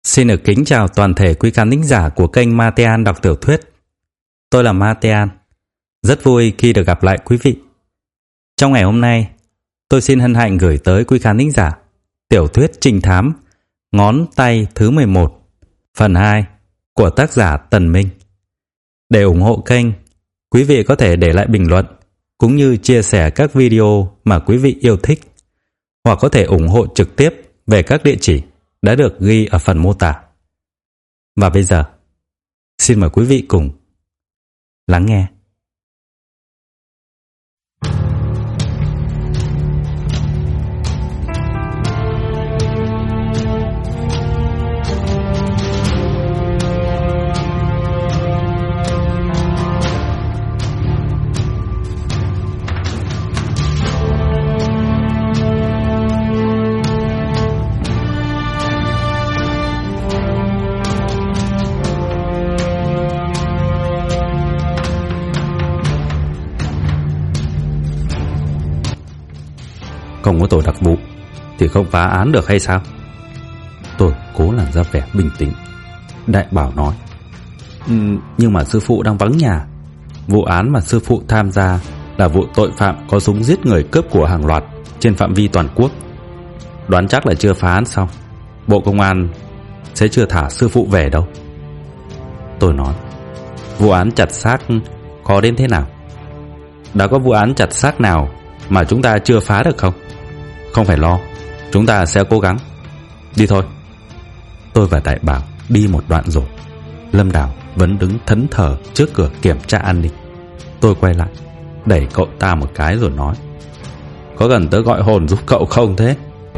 Xin được kính chào toàn thể quý khán thính giả của kênh Matean đọc tiểu thuyết. Tôi là Matean, rất vui khi được gặp lại quý vị. Trong ngày hôm nay, tôi xin hân hạnh gửi tới quý khán thính giả tiểu thuyết trinh thám Ngón tay thứ 11, phần 2 của tác giả Tần Minh. Để ủng hộ kênh, quý vị có thể để lại bình luận cũng như chia sẻ các video mà quý vị yêu thích, hoặc có thể ủng hộ trực tiếp về các địa chỉ đã được ghi ở phần mô tả. Và bây giờ, xin mời quý vị cùng lắng nghe. Không có tổ đặc vụ thì không phá án được hay sao? Tôi cố làm ra vẻ bình tĩnh. Đại Bảo nói, nhưng mà sư phụ đang vắng nhà. Vụ án mà sư phụ tham gia là vụ tội phạm có súng giết người cướp của hàng loạt trên phạm vi toàn quốc. Đoán chắc là chưa phá án xong, Bộ Công an sẽ chưa thả sư phụ về đâu. Tôi nói, vụ án chặt xác khó đến thế nào? Đã có vụ án chặt xác nào mà chúng ta chưa phá được không? Không phải lo, chúng ta sẽ cố gắng. Đi thôi. Tôi và Đại Bảo đi một đoạn rồi, Lâm Đào vẫn đứng thẫn thờ trước cửa kiểm tra an ninh. Tôi quay lại, đẩy cậu ta một cái rồi nói, có cần tớ gọi hồn giúp cậu không thế?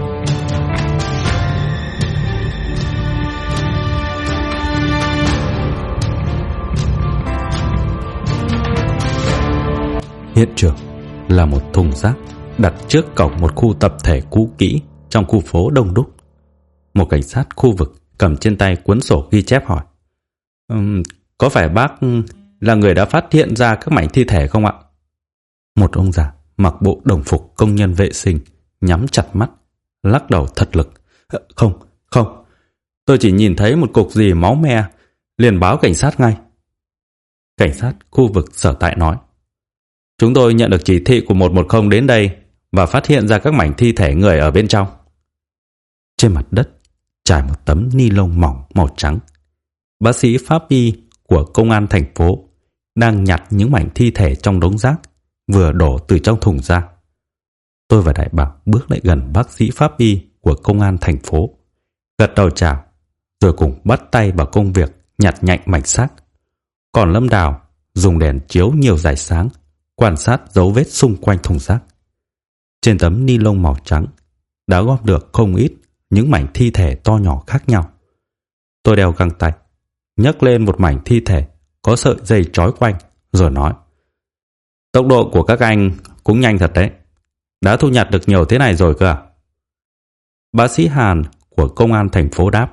Hiện trường là một thùng rác đặt trước cổng một khu tập thể cũ kỹ trong khu phố đông đúc. Một cảnh sát khu vực cầm trên tay cuốn sổ ghi chép hỏi, có phải bác là người đã phát hiện ra các mảnh thi thể không ạ? Một ông già mặc bộ đồng phục công nhân vệ sinh nhắm chặt mắt, lắc đầu thật lực, Không, tôi chỉ nhìn thấy một cục gì máu me, liền báo cảnh sát ngay. Cảnh sát khu vực sở tại nói, chúng tôi nhận được chỉ thị của 110 đến đây và phát hiện ra các mảnh thi thể người ở bên trong. Trên mặt đất trải một tấm ni lông mỏng màu trắng. Bác sĩ pháp y của công an thành phố đang nhặt những mảnh thi thể trong đống rác vừa đổ từ trong thùng ra. Tôi và Đại Bảo bước lại gần bác sĩ pháp y của công an thành phố, gật đầu chào, rồi cùng bắt tay vào công việc nhặt nhạnh mảnh xác. Còn Lâm Đào dùng đèn chiếu nhiều rải sáng quan sát dấu vết xung quanh thùng rác. Trên tấm ni lông màu trắng đã góp được không ít những mảnh thi thể to nhỏ khác nhau. Tôi đeo găng tay, nhấc lên một mảnh thi thể có sợi dây trói quanh, rồi nói, tốc độ của các anh cũng nhanh thật đấy. Đã thu nhặt được nhiều thế này rồi cơ à? Bác sĩ Hàn của công an thành phố đáp,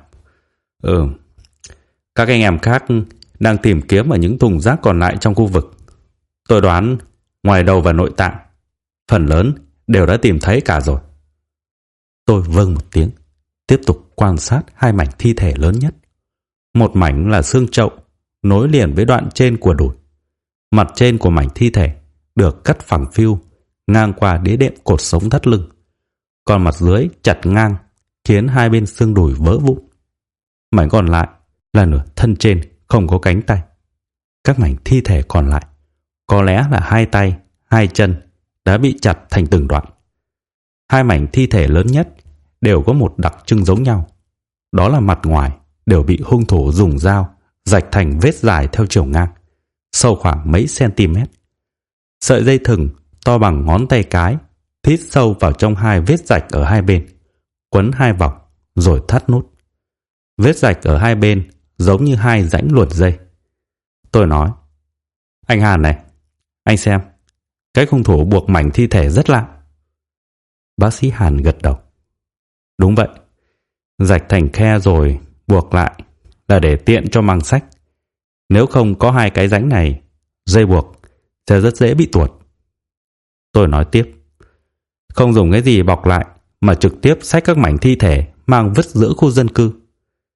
các anh em khác đang tìm kiếm ở những thùng rác còn lại trong khu vực. Tôi đoán ngoài đầu và nội tạng, phần lớn đều đã tìm thấy cả rồi. Tôi vâng một tiếng, tiếp tục quan sát hai mảnh thi thể lớn nhất. Một mảnh là xương chậu nối liền với đoạn trên của đùi. Mặt trên của mảnh thi thể được cắt phẳng phiu ngang qua đĩa đệm cột sống thắt lưng, còn mặt dưới chặt ngang khiến hai bên xương đùi vỡ vụn. Mảnh còn lại là nửa thân trên không có cánh tay. Các mảnh thi thể còn lại có lẽ là hai tay, hai chân đã bị chặt thành từng đoạn. Hai mảnh thi thể lớn nhất đều có một đặc trưng giống nhau, đó là mặt ngoài đều bị hung thủ dùng dao rạch thành vết dài theo chiều ngang, sâu khoảng mấy cm. Sợi dây thừng to bằng ngón tay cái thít sâu vào trong hai vết rạch ở hai bên, quấn hai vòng rồi thắt nút. Vết rạch ở hai bên giống như hai rãnh luồn dây. Tôi nói, anh Hàn này, anh xem, cách hung thủ buộc mảnh thi thể rất lạ. Bác sĩ Hàn gật đầu. Đúng vậy, rạch thành khe rồi buộc lại là để tiện cho mang sách. Nếu không có hai cái rãnh này, dây buộc sẽ rất dễ bị tuột. Tôi nói tiếp, không dùng cái gì bọc lại mà trực tiếp xách các mảnh thi thể mang vứt giữa khu dân cư.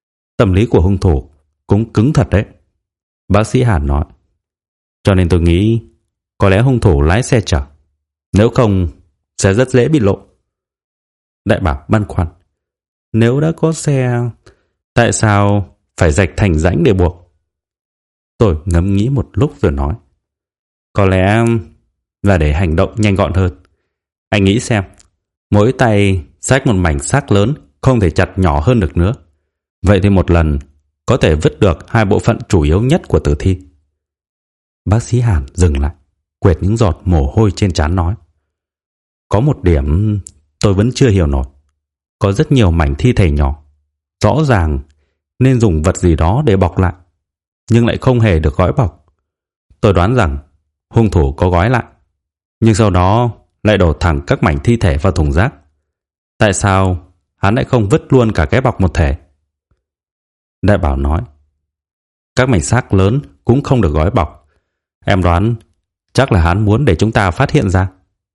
Tâm lý của hung thủ cũng cứng thật đấy. Bác sĩ Hàn nói. Cho nên tôi nghĩ có lẽ hung thủ lái xe chở. Nếu không sẽ rất dễ bị lộ. Đại Bảo băn khoăn. Nếu đã có xe, tại sao phải rạch thành rãnh để buộc? Tôi ngẫm nghĩ một lúc rồi nói. Có lẽ là để hành động nhanh gọn hơn. Anh nghĩ xem, mỗi tay xách một mảnh xác lớn không thể chặt nhỏ hơn được nữa. Vậy thì một lần có thể vứt được 2 bộ phận chủ yếu nhất của tử thi. Bác sĩ Hàn dừng lại, quệt những giọt mồ hôi trên trán nói. Có một điểm tôi vẫn chưa hiểu nổi. Có rất nhiều mảnh thi thể nhỏ. Rõ ràng nên dùng vật gì đó để bọc lại, nhưng lại không hề được gói bọc. Tôi đoán rằng hung thủ có gói lại, nhưng sau đó lại đổ thẳng các mảnh thi thể vào thùng rác. Tại sao hắn lại không vứt luôn cả cái bọc một thể? Đại Bảo nói. Các mảnh xác lớn cũng không được gói bọc. Em đoán chắc là hắn muốn để chúng ta phát hiện ra.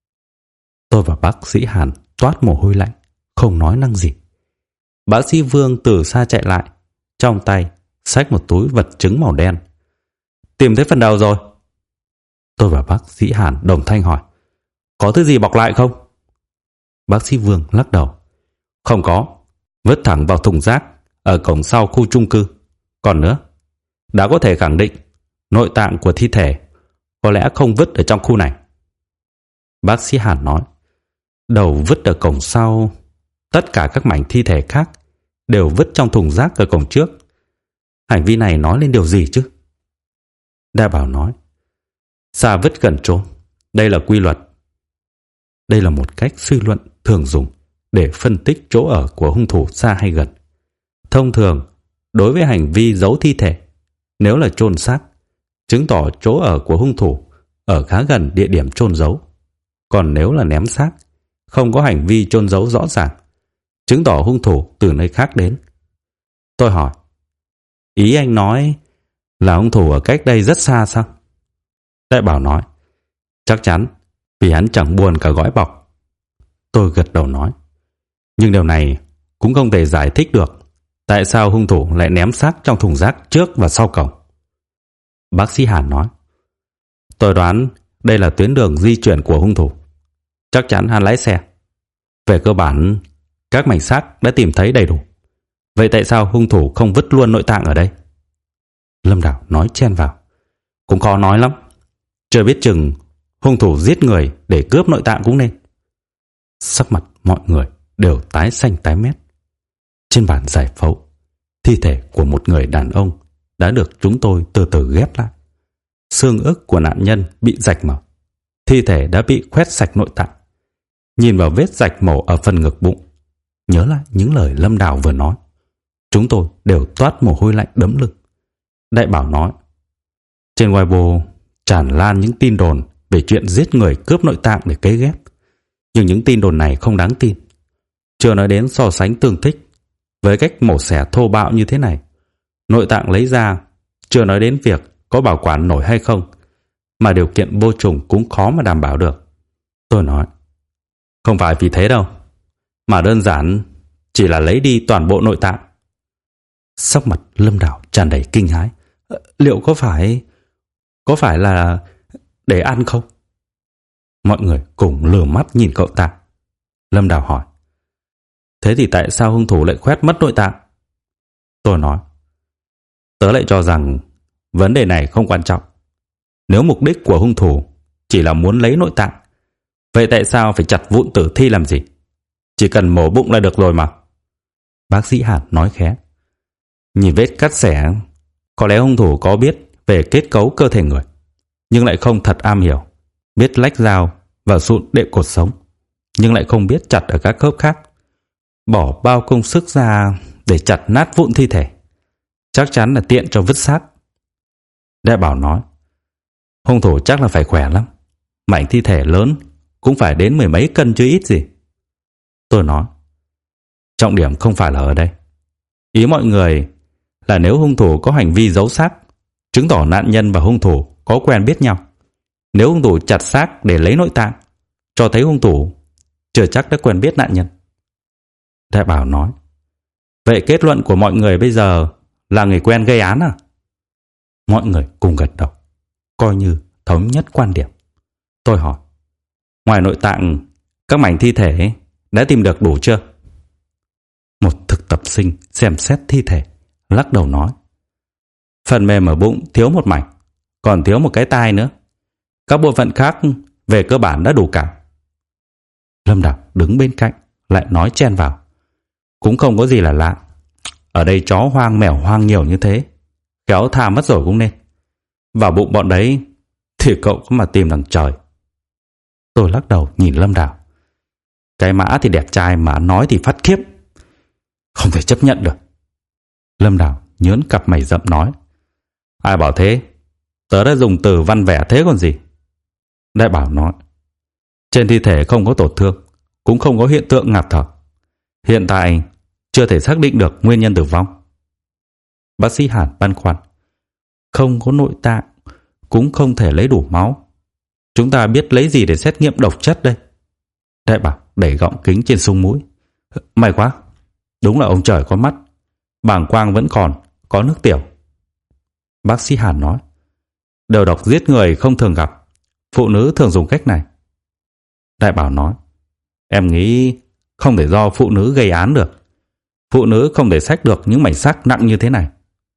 Tôi và bác sĩ Hàn toát mồ hôi lạnh, không nói năng gì. Bác sĩ Vương từ xa chạy lại, trong tay xách một túi vật chứng màu đen. Tìm thấy phần đầu rồi. Tôi và bác sĩ Hàn đồng thanh hỏi. Có thứ gì bọc lại không? Bác sĩ Vương lắc đầu. Không có. Vứt thẳng vào thùng rác ở cổng sau khu chung cư. Còn nữa, đã có thể khẳng định nội tạng của thi thể có lẽ không vứt ở trong khu này. Bác sĩ Hàn nói. Đầu vứt ở cổng sau, tất cả các mảnh thi thể khác đều vứt trong thùng rác ở cổng trước. Hành vi này nói lên điều gì chứ? Đại Bảo nói. Xa vứt gần trốn. Đây là quy luật. Đây là một cách suy luận thường dùng để phân tích chỗ ở của hung thủ xa hay gần. Thông thường, đối với hành vi giấu thi thể, nếu là chôn xác, chứng tỏ chỗ ở của hung thủ ở khá gần địa điểm chôn giấu. Còn nếu là ném xác, không có hành vi chôn giấu rõ ràng, chứng tỏ hung thủ từ nơi khác đến. Tôi hỏi, ý anh nói là hung thủ ở cách đây rất xa sao? Đại Bảo nói, chắc chắn, vì hắn chẳng buồn cả gói bọc. Tôi gật đầu nói, nhưng điều này cũng không thể giải thích được tại sao hung thủ lại ném xác trong thùng rác trước và sau cổng. Bác sĩ Hàn nói, tôi đoán đây là tuyến đường di chuyển của hung thủ. Chắc chắn hắn lái xe. Về cơ bản, các mảnh xác đã tìm thấy đầy đủ. Vậy tại sao hung thủ không vứt luôn nội tạng ở đây? Lâm Đào nói chen vào. Cũng khó nói lắm. Chưa biết chừng hung thủ giết người để cướp nội tạng cũng nên. Sắc mặt mọi người đều tái xanh tái mét. Trên bàn giải phẫu, thi thể của một người đàn ông đã được chúng tôi từ từ ghép lại. Xương ức của nạn nhân bị rạch mở. Thi thể đã bị khoét sạch nội tạng. Nhìn vào vết rạch mổ ở phần ngực bụng, nhớ lại những lời Lâm Đào vừa nói, chúng tôi đều toát mồ hôi lạnh đẫm lưng. Đại Bảo nói, trên Weibo tràn lan những tin đồn về chuyện giết người cướp nội tạng để cấy ghép. Nhưng những tin đồn này không đáng tin. Chưa nói đến so sánh tương thích. Với cách mổ xẻ thô bạo như thế này, nội tạng lấy ra, chưa nói đến việc có bảo quản nổi hay không, mà điều kiện vô trùng cũng khó mà đảm bảo được. Tôi nói, không phải vì thế đâu, mà đơn giản chỉ là lấy đi toàn bộ nội tạng. Sắc mặt Lâm Đào tràn đầy kinh hãi. Liệu có phải là để ăn không? Mọi người cùng lừa mắt nhìn cậu ta. Lâm Đào hỏi, thế thì tại sao hung thủ lại khoét mất nội tạng? Tôi nói, tớ lại cho rằng vấn đề này không quan trọng. Nếu mục đích của hung thủ chỉ là muốn lấy nội tạng, vậy tại sao phải chặt vụn tử thi làm gì? Chỉ cần mổ bụng là được rồi mà. Bác sĩ Hàn nói khẽ, nhìn vết cắt xẻ, có lẽ hung thủ có biết về kết cấu cơ thể người, nhưng lại không thật am hiểu. Biết lách dao và sụn đệm cột sống, nhưng lại không biết chặt ở các khớp khác. Bỏ bao công sức ra để chặt nát vụn thi thể, chắc chắn là tiện cho vứt xác. Đại Bảo nói, hung thủ chắc là phải khỏe lắm. Mảnh thi thể lớn cũng phải đến 10 mấy cân chứ ít gì. Tôi nói, trọng điểm không phải là ở đây. Ý mọi người là nếu hung thủ có hành vi giấu xác, chứng tỏ nạn nhân và hung thủ có quen biết nhau. Nếu hung thủ chặt xác để lấy nội tạng, cho thấy hung thủ chưa chắc đã quen biết nạn nhân. Đại Bảo nói, vậy kết luận của mọi người bây giờ là người quen gây án à? Mọi người cùng gật đầu, coi như thống nhất quan điểm. Tôi hỏi, ngoài nội tạng, các mảnh thi thể đã tìm được đủ chưa? Một thực tập sinh xem xét thi thể, lắc đầu nói, phần mềm ở bụng thiếu một mảnh, còn thiếu một cái tai nữa. Các bộ phận khác về cơ bản đã đủ cả. Lâm Đào đứng bên cạnh lại nói chen vào, cũng không có gì là lạ. Ở đây chó hoang mèo hoang nhiều như thế, khéo tha mất rồi cũng nên. Vào bụng bọn đấy thì cậu có mà tìm đằng trời. Tôi lắc đầu nhìn Lâm Đào. Cái Mã thì đẹp trai mà nói thì phát khiếp, không thể chấp nhận được. Lâm Đào nhớn cặp mày rậm nói, ai bảo thế? Tớ đã dùng từ văn vẻ thế còn gì. Đại Bảo nói, trên thi thể không có tổn thương, cũng không có hiện tượng ngạt thở. Hiện tại chưa thể xác định được nguyên nhân tử vong. Bác sĩ Hàn băn khoăn, không có nội tạng, cũng không thể lấy đủ máu. Chúng ta biết lấy gì để xét nghiệm độc chất đây? Đại Bảo đẩy gọng kính trên sung mũi. May quá, đúng là ông trời có mắt, bàng quang vẫn còn, có nước tiểu. Bác sĩ Hàn nói, đầu độc giết người không thường gặp, phụ nữ thường dùng cách này. Đại Bảo nói, em nghĩ không thể do phụ nữ gây án được. Phụ nữ không thể xách được những mảnh xác nặng như thế này.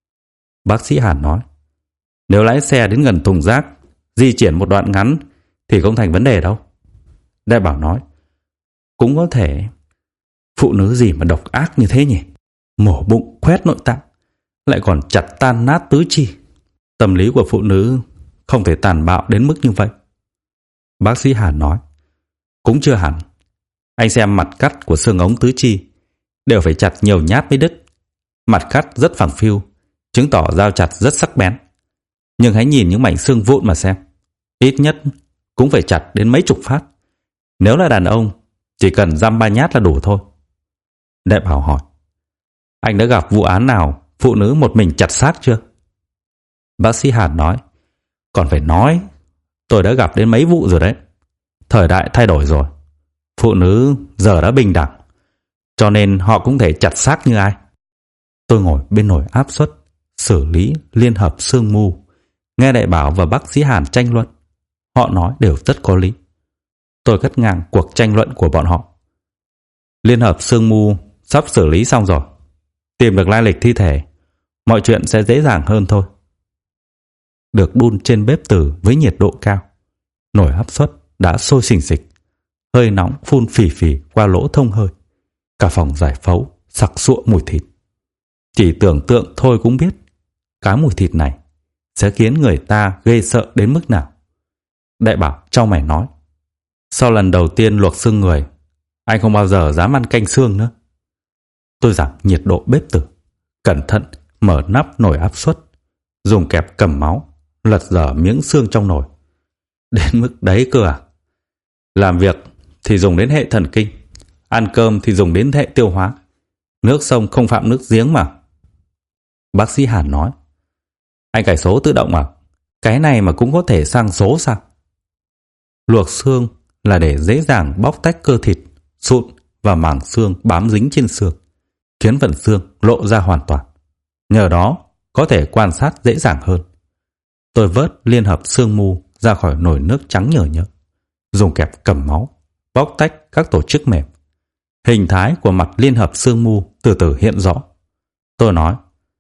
Bác sĩ Hàn nói, nếu lái xe đến gần thùng rác, di chuyển một đoạn ngắn thì không thành vấn đề đâu. Đại Bảo nói, cũng có thể. Phụ nữ gì mà độc ác như thế nhỉ? Mổ bụng khoét nội tạng, lại còn chặt tan nát tứ chi. Tâm lý của phụ nữ không thể tàn bạo đến mức như vậy. Bác sĩ Hàn nói, cũng chưa hẳn. Anh xem mặt cắt của xương ống tứ chi đều phải chặt nhiều nhát mới đứt. Mặt cắt rất phẳng phiu, chứng tỏ dao chặt rất sắc bén. Nhưng hãy nhìn những mảnh xương vụn mà xem, ít nhất cũng phải chặt đến mấy chục phát. Nếu là đàn ông, chỉ cần dăm ba nhát là đủ thôi. Đại Bảo hỏi, anh đã gặp vụ án nào phụ nữ một mình chặt xác chưa? Bác sĩ Hàn nói, còn phải nói, tôi đã gặp đến mấy vụ rồi đấy. Thời đại thay đổi rồi, phụ nữ giờ đã bình đẳng, cho nên họ cũng thể chặt xác như ai. Tôi ngồi bên nồi áp suất xử lý liên hợp xương mu, nghe Đại Bảo và bác sĩ Hàn tranh luận. Họ nói đều rất có lý. Tôi cắt ngang cuộc tranh luận của bọn họ. Liên hợp xương mu sắp xử lý xong rồi, tìm được lai lịch thi thể, mọi chuyện sẽ dễ dàng hơn thôi. Được đun trên bếp từ với nhiệt độ cao, nồi áp suất đã sôi xình xịch, hơi nóng phun phì phì qua lỗ thông hơi. Cả phòng giải phẫu sặc sụa mùi thịt. Chỉ tưởng tượng thôi cũng biết cái mùi thịt này sẽ khiến người ta ghê sợ đến mức nào. Đại Bảo chau mày nói, sau lần đầu tiên luộc xương người, anh không bao giờ dám ăn canh xương nữa. Tôi giảm nhiệt độ bếp từ, cẩn thận mở nắp nồi áp suất, dùng kẹp cầm máu lật dở miếng xương trong nồi. Đến mức đấy cơ à? Làm việc thì dùng đến hệ thần kinh, ăn cơm thì dùng đến hệ tiêu hóa. Nước sông không phạm nước giếng mà. Bác sĩ Hàn nói, anh cài số tự động à? Cái này mà cũng có thể sang số sao? Luộc xương là để dễ dàng bóc tách cơ thịt, sụn và mảng xương bám dính trên xương, khiến phần xương lộ ra hoàn toàn. Nhờ đó có thể quan sát dễ dàng hơn. Tôi vớt liên hợp xương mu ra khỏi nồi nước trắng nhờ nhợ, dùng kẹp cầm máu bóc tách các tổ chức mềm. Hình thái của mặt liên hợp xương mu từ từ hiện rõ. Tôi nói,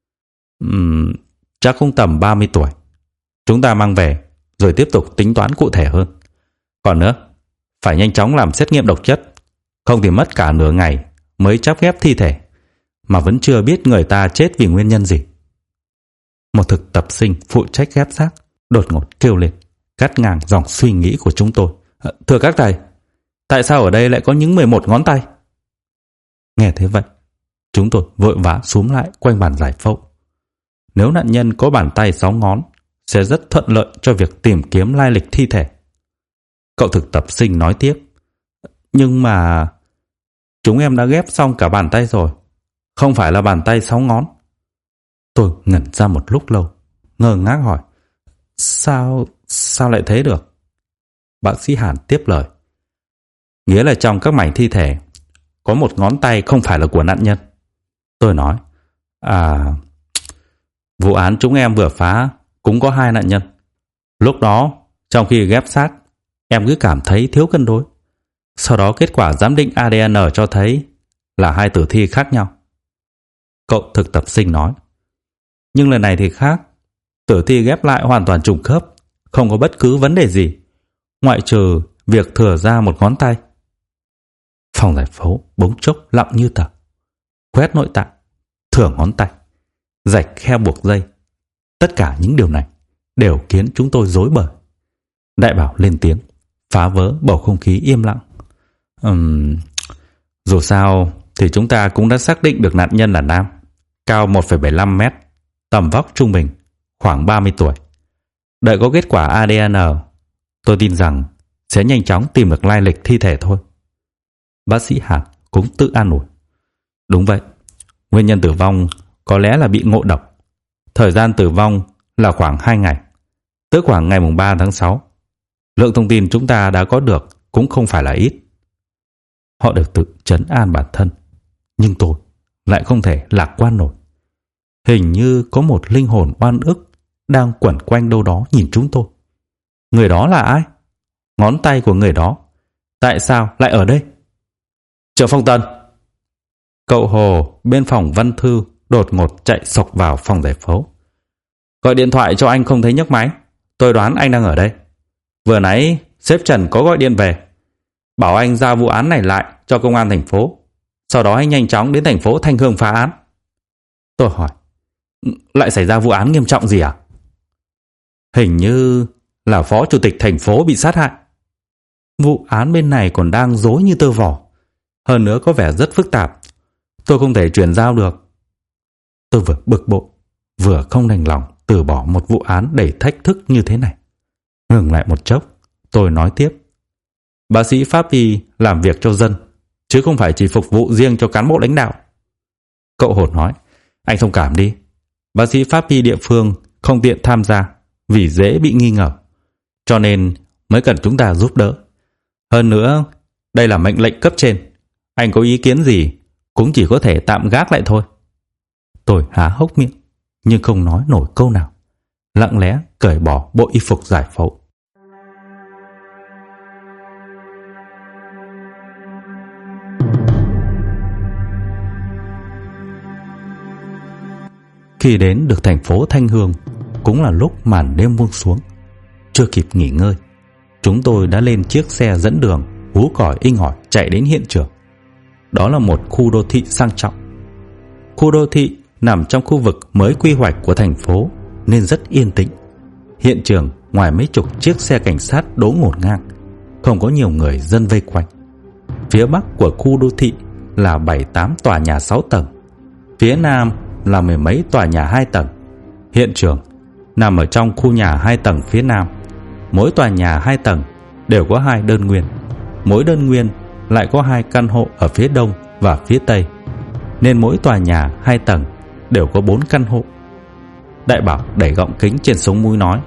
chắc cũng tầm 30 tuổi. Chúng ta mang về rồi tiếp tục tính toán cụ thể hơn. Còn nữa, phải nhanh chóng làm xét nghiệm độc chất, không thì mất cả nửa ngày mới chắp ghép thi thể, mà vẫn chưa biết người ta chết vì nguyên nhân gì. Một thực tập sinh phụ trách ghép xác đột ngột kêu lên, cắt ngang dòng suy nghĩ của chúng tôi. Thưa các thầy, tại sao ở đây lại có những 11 ngón tay? Nghe thế vậy, chúng tôi vội vã xúm lại quanh bàn giải phẫu. Nếu nạn nhân có bàn tay 6 ngón, sẽ rất thuận lợi cho việc tìm kiếm lai lịch thi thể. Cậu thực tập sinh nói tiếp, nhưng mà chúng em đã ghép xong cả bàn tay rồi, không phải là bàn tay 6 ngón. Tôi ngẩn ra một lúc lâu, ngơ ngác hỏi, Sao lại thế được? Bác sĩ Hàn tiếp lời, nghĩa là trong các mảnh thi thể có một ngón tay không phải là của nạn nhân. Tôi nói, Vụ án chúng em vừa phá cũng có 2 nạn nhân. Lúc đó, trong khi ghép xác, em cứ cảm thấy thiếu cân đối. Sau đó kết quả giám định ADN cho thấy là 2 tử thi khác nhau. Cậu thực tập sinh nói. Nhưng lần này thì khác. Tử thi ghép lại hoàn toàn trùng khớp, không có bất cứ vấn đề gì, ngoại trừ việc thừa ra một ngón tay. Phòng giải phẫu bỗng chốc lặng như tờ. Quét nội tạng, thừa ngón tay, rạch khe buộc dây. Tất cả những điều này đều khiến chúng tôi rối bời. Đại bảo lên tiếng, phá vỡ bầu không khí im lặng. Dù sao thì chúng ta cũng đã xác định được nạn nhân là nam, cao 1,75 mét, tầm vóc trung bình, khoảng 30 tuổi. Đợi có kết quả ADN, tôi tin rằng sẽ nhanh chóng tìm được lai lịch thi thể thôi. Bác sĩ Hàn cũng tự an ủi. Đúng vậy, nguyên nhân tử vong có lẽ là bị ngộ độc. Thời gian tử vong là khoảng 2 ngày, tức khoảng ngày 3 tháng 6. Lượng thông tin chúng ta đã có được cũng không phải là ít. Họ đều tự trấn an bản thân, nhưng tôi lại không thể lạc quan nổi. Hình như có một linh hồn oan ức đang quẩn quanh đâu đó nhìn chúng tôi. Người đó là ai? Ngón tay của người đó tại sao lại ở đây? Triệu Phong Tân. Cậu Hồ bên phòng văn thư đột ngột chạy xộc vào phòng giải phẫu. Gọi điện thoại cho anh không thấy nhấc máy. Tôi đoán anh đang ở đây. Vừa nãy sếp Trần có gọi điện về, bảo anh giao vụ án này lại cho công an thành phố. Sau đó anh nhanh chóng đến thành phố Thanh Hương phá án. Tôi hỏi, lại xảy ra vụ án nghiêm trọng gì à? Hình như là phó chủ tịch thành phố bị sát hại. Vụ án bên này còn đang rối như tơ vò, hơn nữa có vẻ rất phức tạp. Tôi không thể chuyển giao được. Tôi vừa bực bội, vừa không đành lòng từ bỏ một vụ án đầy thách thức như thế này. Ngừng lại một chốc, tôi nói tiếp. Bác sĩ pháp y làm việc cho dân, chứ không phải chỉ phục vụ riêng cho cán bộ lãnh đạo. Cậu Hồn nói, anh thông cảm đi. Bác sĩ pháp y địa phương không tiện tham gia vì dễ bị nghi ngờ, cho nên mới cần chúng ta giúp đỡ. Hơn nữa, đây là mệnh lệnh cấp trên. Anh có ý kiến gì cũng chỉ có thể tạm gác lại thôi. Tôi há hốc miệng nhưng không nói nổi câu nào, lặng lẽ cởi bỏ bộ y phục giải phẫu. Khi đến được thành phố Thanh Hương, cũng là lúc màn đêm buông xuống. Chưa kịp nghỉ ngơi, chúng tôi đã lên chiếc xe dẫn đường hú còi inh ỏi chạy đến hiện trường. Đó là một khu đô thị sang trọng. Khu đô thị nằm trong khu vực mới quy hoạch của thành phố nên rất yên tĩnh. Hiện trường ngoài mấy chục chiếc xe cảnh sát đỗ ngổn ngang, không có nhiều người dân vây quanh. Phía bắc của khu đô thị là 7-8 tòa nhà 6 tầng, phía nam là mười mấy tòa nhà 2 tầng. Hiện trường nằm ở trong khu nhà 2 tầng phía nam. Mỗi tòa nhà 2 tầng đều có 2 đơn nguyên. Mỗi đơn nguyên lại có 2 căn hộ ở phía đông và phía tây, nên mỗi tòa nhà 2 tầng đều có 4 căn hộ. Đại Bảo đẩy gọng kính trên sống mũi nói,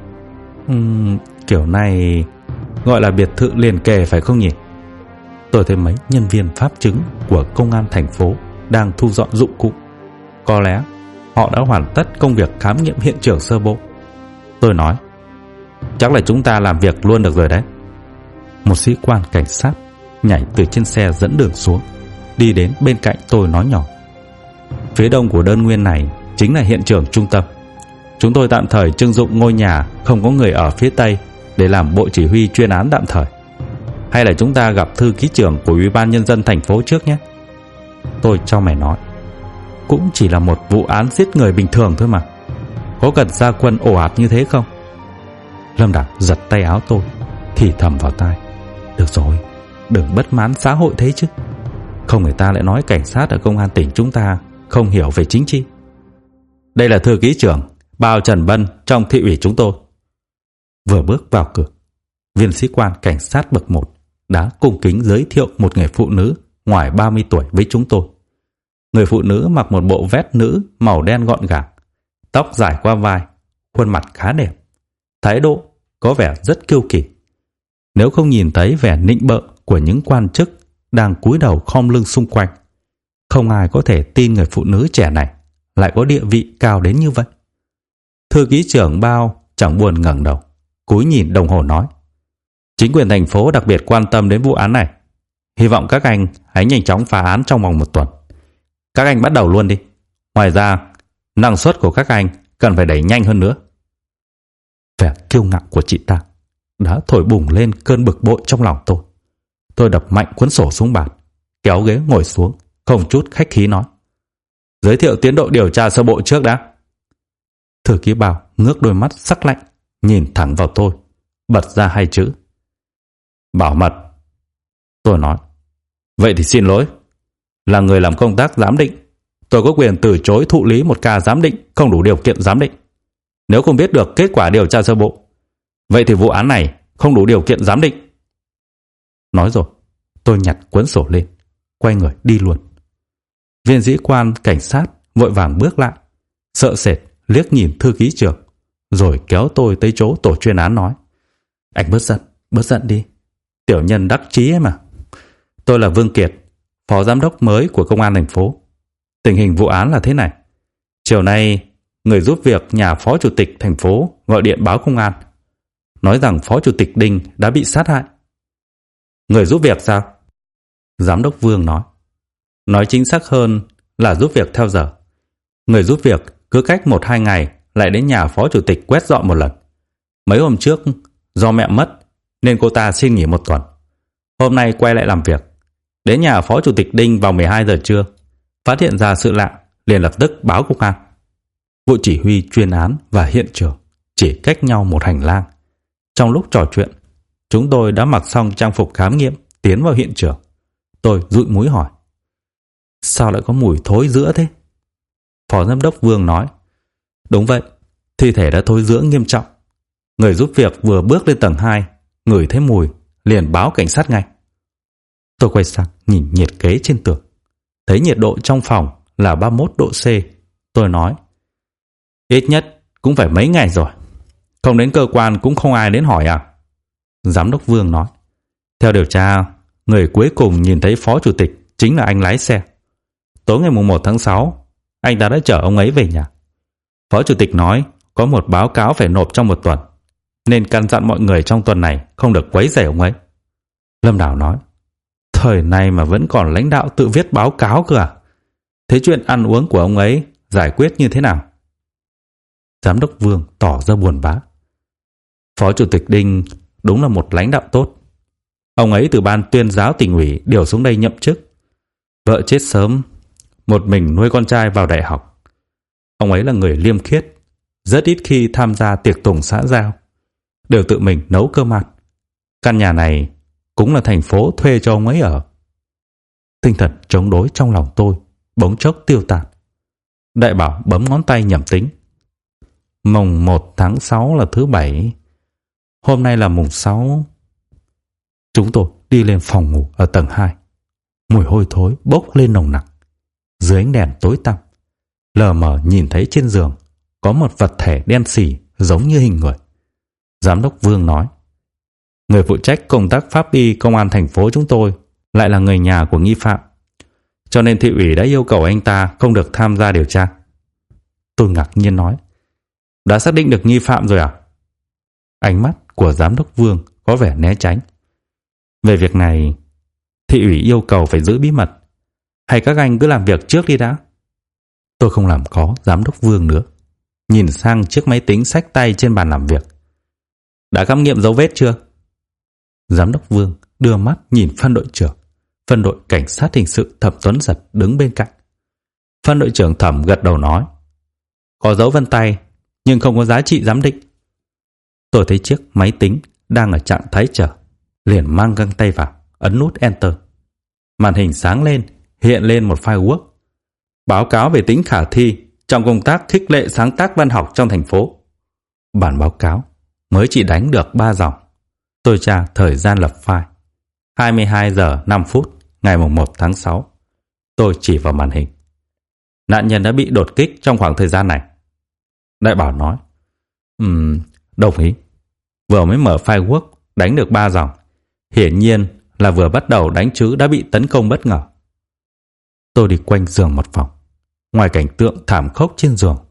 kiểu này gọi là biệt thự liền kề phải không nhỉ? Tôi thấy mấy nhân viên pháp chứng của công an thành phố đang thu dọn dụng cụ. Có lẽ họ đã hoàn tất công việc khám nghiệm hiện trường sơ bộ. Tôi nói, chắc là chúng ta làm việc luôn được rồi đấy. Một sĩ quan cảnh sát nhảy từ trên xe dẫn đường xuống, đi đến bên cạnh tôi nói nhỏ, phía đông của đơn nguyên này chính là hiện trường trung tâm. Chúng tôi tạm thời trưng dụng ngôi nhà không có người ở phía tây để làm bộ chỉ huy chuyên án tạm thời. Hay là chúng ta gặp thư ký trưởng của Ủy ban Nhân dân thành phố trước nhé? Tôi cho mày nói, cũng chỉ là một vụ án giết người bình thường thôi mà, có cần ra quân ồ ạt như thế không? Lâm Đạt giật tay áo tôi, thì thầm vào tai, được rồi, đừng bất mãn xã hội thế chứ. Không người ta lại nói cảnh sát ở công an tỉnh chúng ta không hiểu về chính trị. Đây là thư ký trưởng Bao Trần Bân trong thị ủy chúng tôi. Vừa bước vào cửa, viên sĩ quan cảnh sát bậc 1 đã cung kính giới thiệu một người phụ nữ ngoài 30 tuổi với chúng tôi. Người phụ nữ mặc một bộ vest nữ màu đen gọn gàng, tóc dài qua vai, khuôn mặt khá đẹp, thái độ có vẻ rất kiêu kỳ. Nếu không nhìn thấy vẻ nịnh bợ của những quan chức đang cúi đầu khom lưng xung quanh, không ai có thể tin người phụ nữ trẻ này lại có địa vị cao đến như vậy. Thư ký trưởng Bao chẳng buồn ngẩng đầu, cúi nhìn đồng hồ nói: Chính quyền thành phố đặc biệt quan tâm đến vụ án này. Hy vọng các anh hãy nhanh chóng phá án trong vòng 1 tuần. Các anh bắt đầu luôn đi. Ngoài ra, năng suất của các anh cần phải đẩy nhanh hơn nữa. Vẻ kiêu ngạo của chị ta đã thổi bùng lên cơn bực bội trong lòng tôi. Tôi đập mạnh cuốn sổ xuống bàn, kéo ghế ngồi xuống, không chút khách khí nói: Giới thiệu tiến độ điều tra sơ bộ trước đã. Thư ký Bao ngước đôi mắt sắc lạnh, nhìn thẳng vào tôi, bật ra 2 chữ: Bảo mật. Tôi nói: Vậy thì xin lỗi. Là người làm công tác giám định, tôi có quyền từ chối thụ lý một ca giám định không đủ điều kiện giám định. Nếu không biết được kết quả điều tra sơ bộ, vậy thì vụ án này không đủ điều kiện giám định. Nói rồi, tôi nhặt cuốn sổ lên, quay người đi luôn. Viên sĩ quan cảnh sát vội vàng bước lại, sợ sệt liếc nhìn thư ký trưởng, rồi kéo tôi tới chỗ tổ chuyên án nói: Anh bớt giận đi. Tiểu nhân đắc chí ấy mà. Tôi là Vương Kiệt, phó giám đốc mới của công an thành phố. Tình hình vụ án là thế này. Chiều nay, người giúp việc nhà phó chủ tịch thành phố gọi điện báo công an, nói rằng phó chủ tịch Đinh đã bị sát hại. Người giúp việc sao? Giám đốc Vương nói. Nói chính xác hơn là giúp việc theo giờ. Người giúp việc cứ cách 1-2 ngày lại đến nhà phó chủ tịch quét dọn một lần. Mấy hôm trước, do mẹ mất nên cô ta xin nghỉ 1 tuần. Hôm nay quay lại làm việc. Đến nhà phó chủ tịch Đinh vào 12 giờ trưa, phát hiện ra sự lạ, liền lập tức báo công an. Vụ chỉ huy chuyên án và hiện trường chỉ cách nhau một hành lang. Trong lúc trò chuyện, chúng tôi đã mặc xong trang phục khám nghiệm, tiến vào hiện trường. Tôi dụi mũi hỏi: Sao lại có mùi thối rữa thế? Phó giám đốc Vương nói: Đúng vậy, thi thể đã thối rữa nghiêm trọng. Người giúp việc vừa bước lên tầng 2, ngửi thấy mùi, liền báo cảnh sát ngay. Tôi quay sang nhìn nhiệt kế trên tường, thấy nhiệt độ trong phòng là 31 độ C. Tôi nói: Ít nhất cũng phải mấy ngày rồi. Không đến cơ quan cũng không ai đến hỏi à? Giám đốc Vương nói: Theo điều tra, người cuối cùng nhìn thấy phó chủ tịch chính là anh lái xe. Tối ngày 1 tháng 6, anh ta đã chở ông ấy về nhà. Phó chủ tịch nói có một báo cáo phải nộp trong 1 tuần, nên căn dặn mọi người trong tuần này không được quấy rầy ông ấy. Lâm Đào nói: Thời này mà vẫn còn lãnh đạo tự viết báo cáo cơ à? Thế chuyện ăn uống của ông ấy giải quyết như thế nào? Giám đốc Vương tỏ ra buồn bã: Phó chủ tịch Đinh đúng là một lãnh đạo tốt. Ông ấy từ ban tuyên giáo tỉnh ủy điều xuống đây nhậm chức. Vợ chết sớm, một mình nuôi con trai vào đại học. Ông ấy là người liêm khiết, rất ít khi tham gia tiệc tùng xã giao, đều tự mình nấu cơm ăn. Căn nhà này cũng là thành phố thuê cho ông ấy ở. Tinh thần chống đối trong lòng tôi bỗng chốc tiêu tan. Đại Bảo bấm ngón tay nhẩm tính: Mùng 1 tháng 6 là thứ Bảy, hôm nay là mùng 6. Chúng tôi đi lên phòng ngủ ở tầng 2. Mùi hôi thối bốc lên nồng nặc. Dưới ánh đèn tối tăm, lờ mờ nhìn thấy trên giường có một vật thể đen xỉ giống như hình người. Giám đốc Vương nói: Người phụ trách công tác pháp y công an thành phố chúng tôi lại là người nhà của nghi phạm, cho nên thị ủy đã yêu cầu anh ta không được tham gia điều tra. Tôi ngạc nhiên nói: Đã xác định được nghi phạm rồi à? Ánh mắt của giám đốc Vương có vẻ né tránh. Về việc này, thị ủy yêu cầu phải giữ bí mật, hay các anh cứ làm việc trước đi đã? Tôi không làm khó giám đốc Vương nữa, nhìn sang chiếc máy tính xách tay trên bàn làm việc. Đã khám nghiệm dấu vết chưa? Giám đốc Vương đưa mắt nhìn phân đội trưởng, phân đội cảnh sát hình sự Thẩm Tuấn Giật đứng bên cạnh. Phân đội trưởng Thẩm gật đầu nói: Có dấu vân tay, nhưng không có giá trị giám định. Tôi thấy chiếc máy tính đang ở trạng thái chờ, liền mang găng tay vào, ấn nút Enter. Màn hình sáng lên, hiện lên một file Word. Báo cáo về tính khả thi trong công tác khích lệ sáng tác văn học trong thành phố. Bản báo cáo mới chỉ đánh được 3 dòng. Tôi tra thời gian lập file: 22 giờ 5 phút ngày 1 tháng 6. Tôi chỉ vào màn hình: Nạn nhân đã bị đột kích trong khoảng thời gian này. Đại Bảo nói: Đồng ý. Vừa mới mở file Word đánh được 3 dòng, hiển nhiên là vừa bắt đầu đánh chữ đã bị tấn công bất ngờ. Tôi đi quanh giường một vòng. Ngoài cảnh tượng thảm khốc trên giường,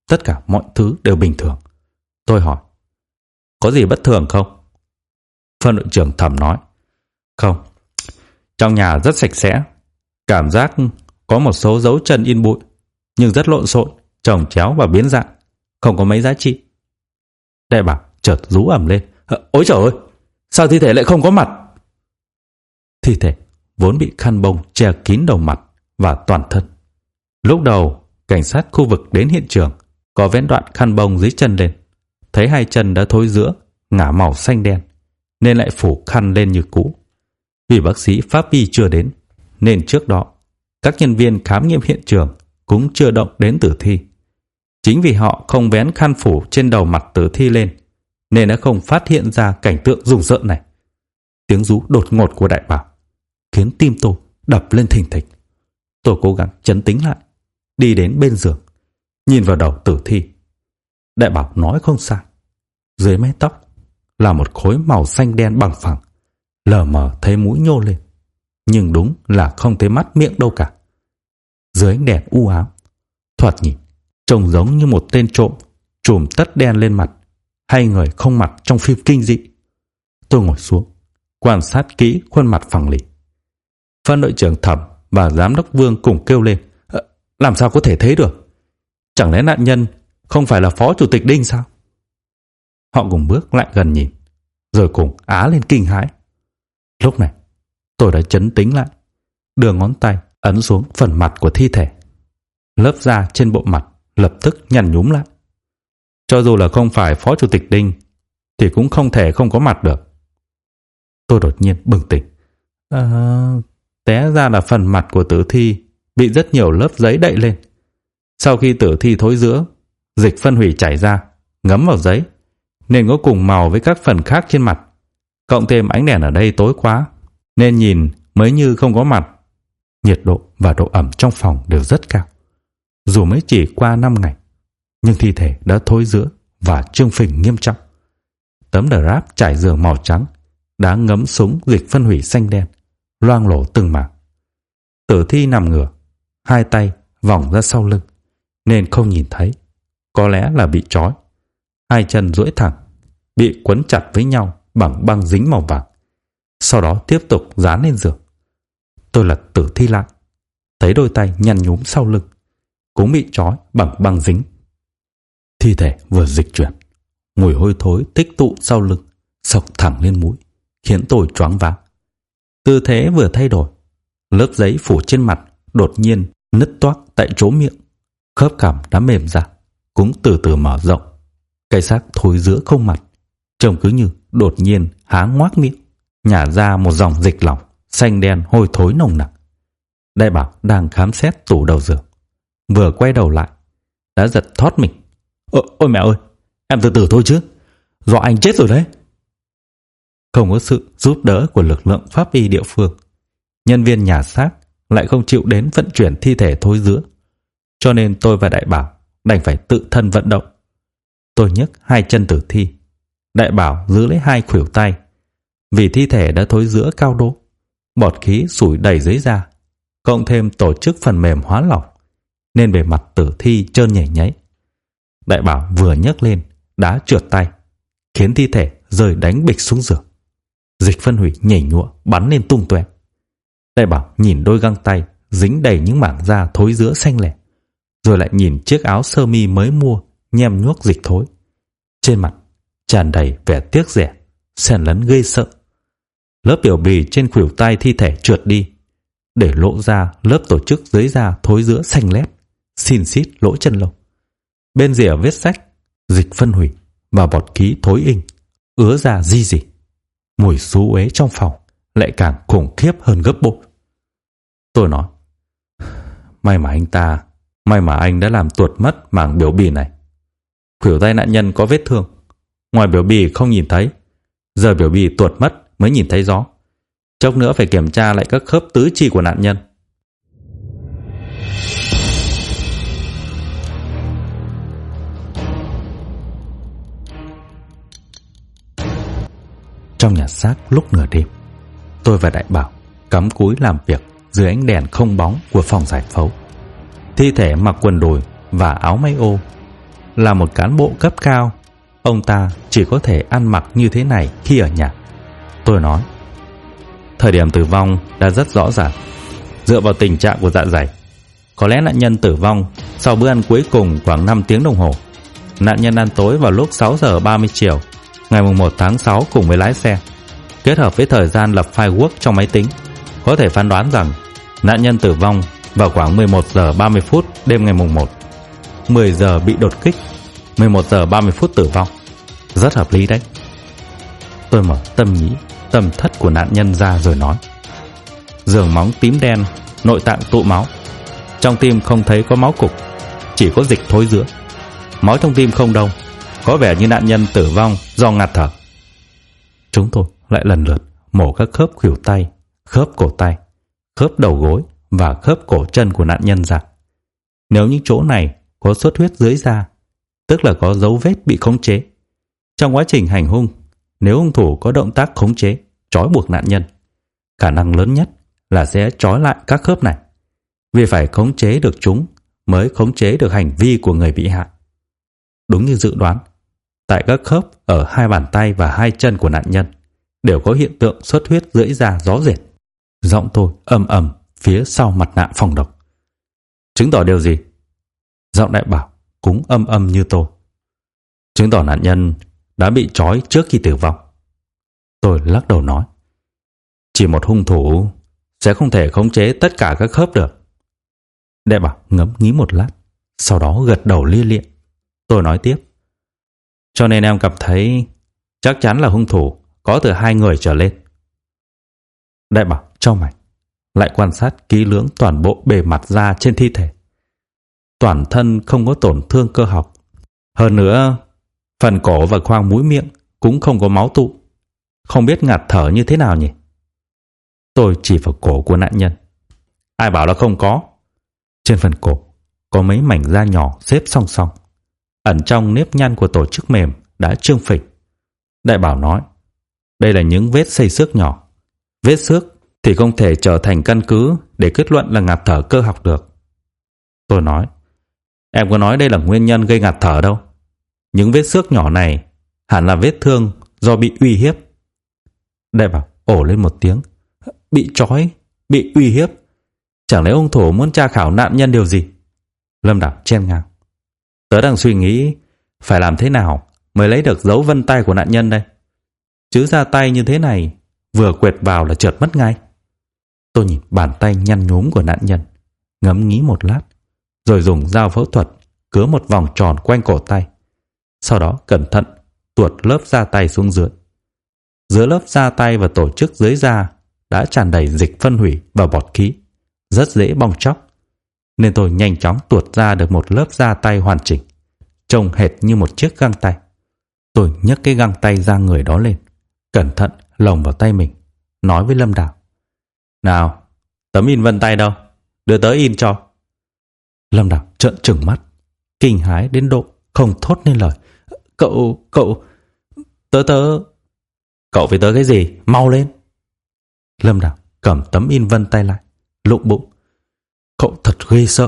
tất cả mọi thứ đều bình thường. Tôi hỏi, có gì bất thường không? Phân đội trưởng Thẩm nói, không, trong nhà rất sạch sẽ, cảm giác có một số dấu chân in bụi, nhưng rất lộn xộn, chồng chéo và biến dạng, không có mấy giá trị. Đại bảo chợt rú ầm lên, ôi trời ơi, sao thi thể lại không có mặt? Thi thể vốn bị khăn bông che kín đầu mặt và toàn thân. Lúc đầu, cảnh sát khu vực đến hiện trường, có vén đoạn khăn bông dưới chân lên, thấy hai chân đã thối rữa, ngả màu xanh đen, nên lại phủ khăn lên như cũ. Vì bác sĩ pháp y chưa đến, nên trước đó, các nhân viên khám nghiệm hiện trường cũng chưa động đến tử thi. Chính vì họ không vén khăn phủ trên đầu mặt tử thi lên, nên đã không phát hiện ra cảnh tượng rùng rợn này. Tiếng rú đột ngột của Đại bảo khiến tim tôi đập lên thình thịch. Tôi cố gắng trấn tĩnh lại, đi đến bên giường, nhìn vào đầu tử thi. Đại bảo nói không sai, dưới mái tóc là một khối màu xanh đen bằng phẳng, lờ mờ thấy mũi nhô lên, nhưng đúng là không thấy mắt miệng đâu cả. Dưới ánh đèn u ám, thoạt nhìn trông giống như một tên trộm trùm tất đen lên mặt, hay người không mặt trong phim kinh dị. Tôi ngồi xuống, quan sát kỹ khuôn mặt phẳng lì. Phân đội trưởng Thẩm và giám đốc Vương cùng kêu lên, làm sao có thể thế được? Chẳng lẽ nạn nhân không phải là phó chủ tịch Đinh sao? Họ cùng bước lại gần nhìn, rồi cùng á lên kinh hãi. Lúc này, tôi đã trấn tĩnh lại, đưa ngón tay ấn xuống phần mặt của thi thể. Lớp da trên bộ mặt lập tức nhăn nhúm lại. Cho dù là không phải phó chủ tịch Đinh, thì cũng không thể không có mặt được. Tôi đột nhiên bừng tỉnh. Té ra là phần mặt của tử thi bị rất nhiều lớp giấy đậy lên. Sau khi tử thi thối rữa, dịch phân hủy chảy ra, ngấm vào giấy, nên có cùng màu với các phần khác trên mặt. Cộng thêm ánh đèn ở đây tối quá, nên nhìn mới như không có mặt. Nhiệt độ và độ ẩm trong phòng đều rất cao. Dù mới chỉ qua 5 ngày, nhưng thi thể đã thối rữa và trương phình nghiêm trọng. Tấm drap trải giường màu trắng đã ngấm súng dịch phân hủy xanh đen, loang lổ từng mảng. Tử thi nằm ngửa, hai tay vòng ra sau lưng, nên không nhìn thấy. Có lẽ là bị trói. Hai chân duỗi thẳng, bị quấn chặt với nhau bằng băng dính màu vàng. Sau đó tiếp tục dán lên giường. Tôi lật tử thi lại, thấy đôi tay nhăn nhúm sau lưng, cũng bị trói bằng băng dính. Thi thể vừa dịch chuyển, mùi hôi thối tích tụ sau lưng, xộc thẳng lên mũi, khiến tôi choáng váng. Tư thế vừa thay đổi, lớp giấy phủ trên mặt đột nhiên nứt toác tại chỗ miệng. Khớp cằm đã mềm ra, cũng từ từ mở rộng. Cái xác thối rữa không mặt, trông cứ như đột nhiên há ngoác miệng, nhả ra một dòng dịch lỏng xanh đen hôi thối nồng nặc. Đại bảo đang khám xét tủ đầu giường, vừa quay đầu lại đã giật thót mình. Ôi mẹ ơi, em từ từ thôi chứ, do anh chết rồi đấy. Không có sự giúp đỡ của lực lượng pháp y địa phương, nhân viên nhà xác lại không chịu đến vận chuyển thi thể thối rữa, cho nên tôi và Đại bảo đành phải tự thân vận động. Tôi nhấc hai chân tử thi, Đại bảo giữ lấy hai khuỷu tay. Vì thi thể đã thối rữa cao độ, bọt khí sủi đầy dưới da, cộng thêm tổ chức phần mềm hóa lỏng, nên bề mặt tử thi trơn nhảy nhảy. Đại bảo vừa nhấc lên đã trượt tay, khiến thi thể rơi đánh bịch xuống giường. Dịch phân hủy nhảy nhụa bắn lên tung tóe. Đại bảo nhìn đôi găng tay dính đầy những mảng da thối rữa xanh lẻ, rồi lại nhìn chiếc áo sơ mi mới mua nhem nhuốc dịch thối. Trên mặt tràn đầy vẻ tiếc rẻ, xen lẫn ghê sợ. Lớp biểu bì trên khuỷu tay thi thể trượt đi, để lộ ra lớp tổ chức dưới da thối rữa xanh lét, xin xít lỗ chân lông. Bên rìa vết rách, dịch phân hủy và bọt khí thối inh ứa ra ri rỉ. Mùi xú uế trong phòng lại càng khủng khiếp hơn gấp bội. Tôi nói, may mà anh đã làm tuột mất mảng biểu bì này. Khuỷu tay nạn nhân có vết thương, ngoài biểu bì không nhìn thấy, giờ biểu bì tuột mất mới nhìn thấy rõ. Chốc nữa phải kiểm tra lại các khớp tứ chi của nạn nhân. Trong nhà xác lúc nửa đêm, tôi và Đại bảo cắm cúi làm việc dưới ánh đèn không bóng của phòng giải phẫu. Thi thể mặc quần đùi và áo may ô, là một cán bộ cấp cao, ông ta chỉ có thể ăn mặc như thế này khi ở nhà. Tôi nói, thời điểm tử vong đã rất rõ ràng. Dựa vào tình trạng của dạ dày, có lẽ nạn nhân tử vong sau bữa ăn cuối cùng khoảng 5 tiếng đồng hồ. Nạn nhân ăn tối vào lúc 6 giờ 30 chiều ngày 1 tháng 6 cùng với lái xe. Kết hợp với thời gian lập file Word trong máy tính, có thể phán đoán rằng nạn nhân tử vong vào khoảng 11 giờ 30 phút đêm ngày 1. 10 giờ bị đột kích, 11 giờ 30 phút tử vong. Rất hợp lý đấy. Tôi mở tâm nhĩ, tâm thất của nạn nhân ra rồi nói, giường móng tím đen, nội tạng tụ máu. Trong tim không thấy có máu cục, chỉ có dịch thối rữa. Máu trong tim không đông, có vẻ như nạn nhân tử vong do ngạt thở. Chúng tôi lại lần lượt mổ các khớp khuỷu tay, khớp cổ tay, khớp đầu gối và khớp cổ chân của nạn nhân ra. Nếu những chỗ này có xuất huyết dưới da, tức là có dấu vết bị khống chế. Trong quá trình hành hung, nếu hung thủ có động tác khống chế, trói buộc nạn nhân, khả năng lớn nhất là sẽ trói lại các khớp này, vì phải khống chế được chúng mới khống chế được hành vi của người bị hại. Đúng như dự đoán, tại các khớp ở 2 bàn tay và 2 chân của nạn nhân đều có hiện tượng xuất huyết rưỡi ra rõ rệt. Giọng tôi ầm ầm phía sau mặt nạ phòng độc. Chứng tỏ điều gì? Giọng đại bảo cũng âm âm như tôi. Chứng tỏ nạn nhân đã bị trói trước khi tử vong. Tôi lắc đầu nói, chỉ một hung thủ sẽ không thể khống chế tất cả các khớp được. Đại bảo ngẫm nghĩ một lát, sau đó gật đầu lia lịa. Tôi nói tiếp, cho nên em cảm thấy chắc chắn là hung thủ có từ 2 người trở lên. Đại bảo chau mày, lại quan sát kỹ lưỡng toàn bộ bề mặt da trên thi thể. Toàn thân không có tổn thương cơ học. Hơn nữa, phần cổ và khoang mũi miệng cũng không có máu tụ. Không biết ngạt thở như thế nào nhỉ? Tôi chỉ vào cổ của nạn nhân. Ai bảo là không có? Trên phần cổ có mấy mảnh da nhỏ xếp song song, ẩn trong nếp nhăn của tổ chức mềm đã trương phình. Đại bảo nói, đây là những vết xây xước nhỏ. Vết xước thì không thể trở thành căn cứ để kết luận là ngạt thở cơ học được. Tôi nói, em có nói đây là nguyên nhân gây ngạt thở đâu. Những vết xước nhỏ này hẳn là vết thương do bị uy hiếp. Đại bảo ồ lên một tiếng. Bị trói, bị uy hiếp. Chẳng lẽ hung thủ muốn tra khảo nạn nhân điều gì? Lâm Đảo chen ngang, tớ đang suy nghĩ phải làm thế nào mới lấy được dấu vân tay của nạn nhân đây. Chứ ra tay như thế này, vừa quệt vào là trượt mất ngay. Tôi nhìn bàn tay nhăn nhúm của nạn nhân, ngẫm nghĩ một lát, rồi dùng dao phẫu thuật cứa một vòng tròn quanh cổ tay. Sau đó cẩn thận tuột lớp da tay xuống dưới. Giữa lớp da tay và tổ chức dưới da đã tràn đầy dịch phân hủy và bọt khí, rất dễ bong tróc, nên tôi nhanh chóng tuột ra được một lớp da tay hoàn chỉnh, trông hệt như một chiếc găng tay. Tôi nhấc cái găng tay da người đó lên, cẩn thận lồng vào tay mình, nói với Lâm Đào, nào, tấm in vân tay đâu? Đưa tớ in cho. Lâm Đào trợn trừng mắt, kinh hãi đến độ không thốt nên lời. Cậu, tớ... Cậu với tớ cái gì? Mau lên. Lâm Đào cầm tấm in vân tay lại, lụng bụng. Cậu thật ghê sợ.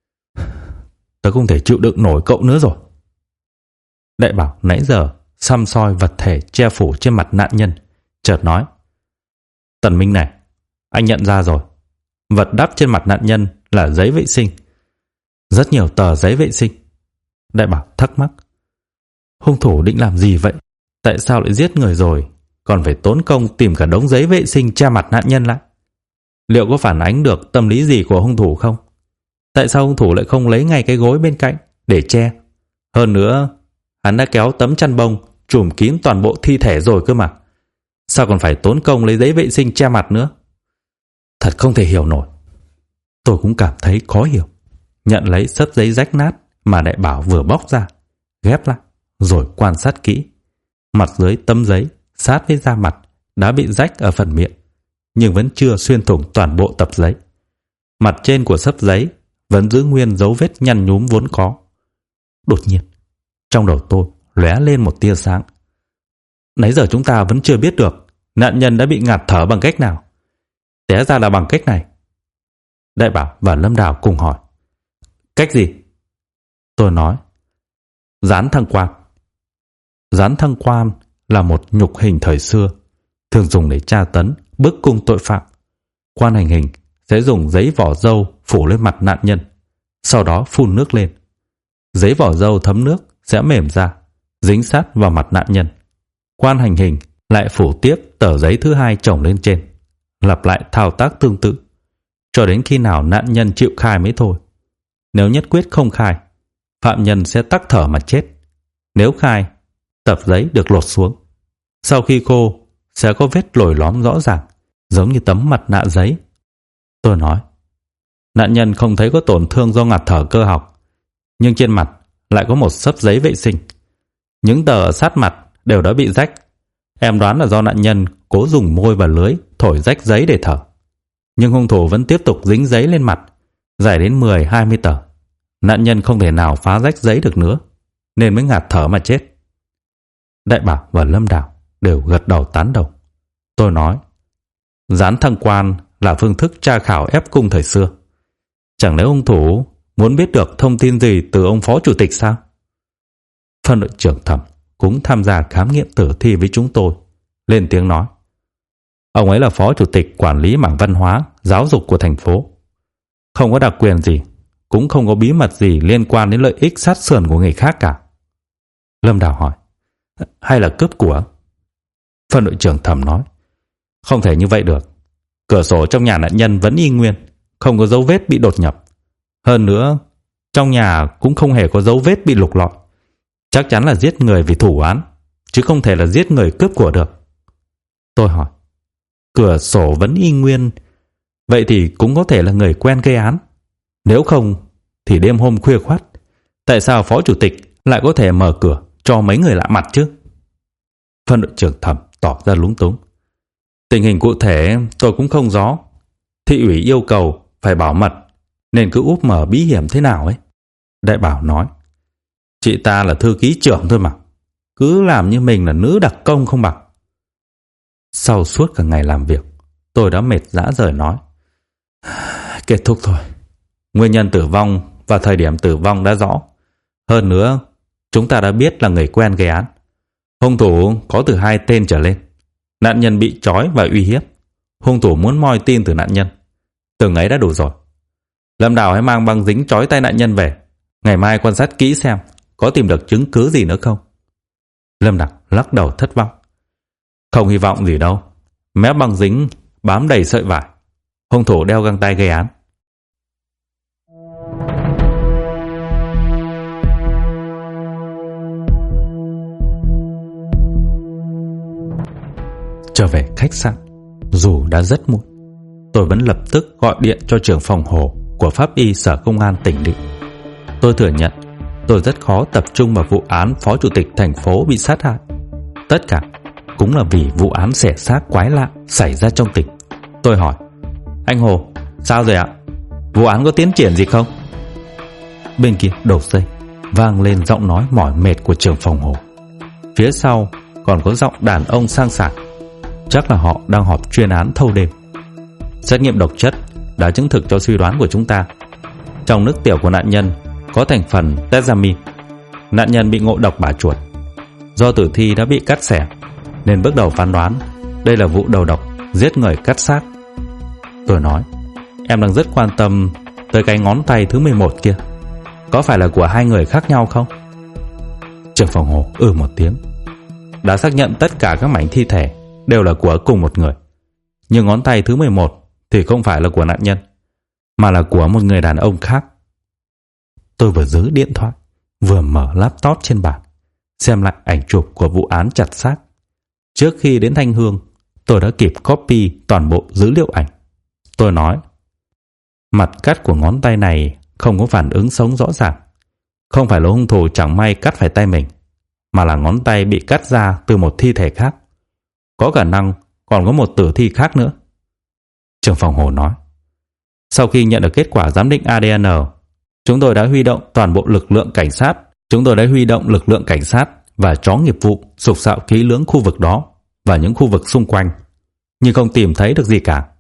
Tớ không thể chịu đựng nổi cậu nữa rồi. Đại bảo nãy giờ xăm soi vật thể che phủ trên mặt nạn nhân, chợt nói, Tần Minh này, anh nhận ra rồi. Vật đắp trên mặt nạn nhân là giấy vệ sinh. Rất nhiều tờ giấy vệ sinh. Đại bảo thắc mắc, hung thủ định làm gì vậy? Tại sao lại giết người rồi còn phải tốn công tìm cả đống giấy vệ sinh che mặt nạn nhân lại? Liệu có phản ánh được tâm lý gì của hung thủ không? Tại sao hung thủ lại không lấy ngay cái gối bên cạnh để che? Hơn nữa, hắn đã kéo tấm chăn bông trùm kín toàn bộ thi thể rồi cơ mà. Sao còn phải tốn công lấy giấy vệ sinh che mặt nữa? Thật không thể hiểu nổi. Tôi cũng cảm thấy khó hiểu. Nhận lấy sấp giấy rách nát mà đại bảo vừa bóc ra, ghép lại, rồi quan sát kỹ. Mặt dưới tấm giấy sát với da mặt đã bị rách ở phần miệng, nhưng vẫn chưa xuyên thủng toàn bộ tập giấy. Mặt trên của sấp giấy vẫn giữ nguyên dấu vết nhăn nhúm vốn có. Đột nhiên, trong đầu tôi lóe lên một tia sáng. Nãy giờ chúng ta vẫn chưa biết được nạn nhân đã bị ngạt thở bằng cách nào. Té ra là bằng cách này. Đại bảo và Lâm Đào cùng hỏi, cách gì? Tôi nói, Gián thăng quan. Gián thăng quan là một nhục hình thời xưa, thường dùng để tra tấn, bức cung tội phạm. Quan hành hình sẽ dùng giấy vỏ dâu phủ lên mặt nạn nhân, sau đó phun nước lên. Giấy vỏ dâu thấm nước sẽ mềm ra, dính sát vào mặt nạn nhân. Quan hành hình lại phủ tiếp tờ giấy thứ hai chồng lên trên, lặp lại thao tác tương tự, cho đến khi nào nạn nhân chịu khai mới thôi. Nếu nhất quyết không khai, phạm nhân sẽ tắc thở mà chết. Nếu khai, tập giấy được lột xuống. Sau khi khô, sẽ có vết lồi lõm rõ ràng, giống như tấm mặt nạ giấy. Tôi nói, nạn nhân không thấy có tổn thương do ngạt thở cơ học, nhưng trên mặt lại có một xấp giấy vệ sinh. Những tờ ở sát mặt đều đã bị rách. Em đoán là do nạn nhân cố dùng môi và lưới thổi rách giấy để thở. Nhưng hung thủ vẫn tiếp tục dính giấy lên mặt, dài đến 10-20 tờ. Nạn nhân không thể nào phá rách giấy được nữa, nên mới ngạt thở mà chết. Đại Bảo và Lâm Đào đều gật đầu tán đồng. Tôi nói, gián thăng quan là phương thức tra khảo ép cung thời xưa. Chẳng lẽ hung thủ muốn biết được thông tin gì từ ông phó chủ tịch sao? Phân đội trưởng Thẩm cũng tham gia khám nghiệm tử thi với chúng tôi, lên tiếng nói, ông ấy là phó chủ tịch quản lý mảng văn hóa, giáo dục của thành phố. Không có đặc quyền gì, cũng không có bí mật gì liên quan đến lợi ích sát sườn của người khác cả. Lâm Đào hỏi, hay là cướp của? Phân đội trưởng Thẩm nói, không thể như vậy được. Cửa sổ trong nhà nạn nhân vẫn y nguyên, không có dấu vết bị đột nhập. Hơn nữa, trong nhà cũng không hề có dấu vết bị lục lọi. Chắc chắn là giết người vì thủ án, chứ không thể là giết người cướp của được. Tôi hỏi, cửa sổ vẫn y nguyên, vậy thì cũng có thể là người quen gây án. Nếu không, thì đêm hôm khuya khoắt, tại sao phó chủ tịch lại có thể mở cửa cho mấy người lạ mặt chứ? Phân đội trưởng Thẩm tỏ ra lúng túng. Tình hình cụ thể tôi cũng không rõ. Thị ủy yêu cầu phải bảo mật, nên cứ úp mở bí hiểm thế nào ấy. Đại Bảo nói, chị ta là thư ký trưởng thôi mà, cứ làm như mình là nữ đặc công không bằng. Sau suốt cả ngày làm việc, tôi đã mệt rã rời nói, kết thúc thôi. Nguyên nhân tử vong và thời điểm tử vong đã rõ. Hơn nữa, chúng ta đã biết là người quen gây án. Hung thủ có từ 2 tên trở lên. Nạn nhân bị trói và uy hiếp. Hung thủ muốn moi tin từ nạn nhân. Từng ấy đã đủ rồi. Lâm Đào hãy mang băng dính trói tay nạn nhân về. Ngày mai quan sát kỹ xem có tìm được chứng cứ gì nữa không. Lâm Đào lắc đầu thất vọng. Không hy vọng gì đâu. Mép băng dính bám đầy sợi vải. Hung thủ đeo găng tay gây án. Trở về khách sạn, dù đã rất muộn, tôi vẫn lập tức gọi điện cho trưởng phòng Hồ của Pháp y Sở Công an tỉnh Định. Tôi thừa nhận tôi rất khó tập trung vào vụ án phó chủ tịch thành phố bị sát hại. Tất cả cũng là vì vụ án xẻ xác quái lạ xảy ra trong tỉnh. Tôi hỏi, anh Hồ, sao rồi ạ? Vụ án có tiến triển gì không? Bên kia đầu dây vang lên giọng nói mỏi mệt của trưởng phòng Hồ. Phía sau còn có giọng đàn ông sang sảng. Chắc là họ đang họp chuyên án thâu đêm. Xét nghiệm độc chất đã chứng thực cho suy đoán của chúng ta. Trong nước tiểu của nạn nhân có thành phần tetramin. Nạn nhân bị ngộ độc bả chuột. Do tử thi đã bị cắt xẻ, nên bước đầu phán đoán đây là vụ đầu độc giết người cắt xác. Tôi nói, em đang rất quan tâm tới cái ngón tay thứ 11 kia. Có phải là của 2 người khác nhau không? Trưởng phòng Hồ một tiếng. Đã xác nhận tất cả các mảnh thi thể đều là của cùng một người. Nhưng ngón tay thứ 11 thì không phải là của nạn nhân, mà là của một người đàn ông khác. Tôi vừa giữ điện thoại, vừa mở laptop trên bàn, xem lại ảnh chụp của vụ án chặt xác. Trước khi đến Thanh Hương, tôi đã kịp copy toàn bộ dữ liệu ảnh. Tôi nói, mặt cắt của ngón tay này không có phản ứng sống rõ ràng. Không phải là hung thủ chẳng may cắt phải tay mình, mà là ngón tay bị cắt ra từ một thi thể khác. Có khả năng còn có một tử thi khác nữa. Trưởng phòng Hồ nói, sau khi nhận được kết quả giám định ADN, chúng tôi đã huy động toàn bộ lực lượng cảnh sát. Chúng tôi đã huy động lực lượng cảnh sát và chó nghiệp vụ sục sạo kỹ lưỡng khu vực đó và những khu vực xung quanh, nhưng không tìm thấy được gì cả.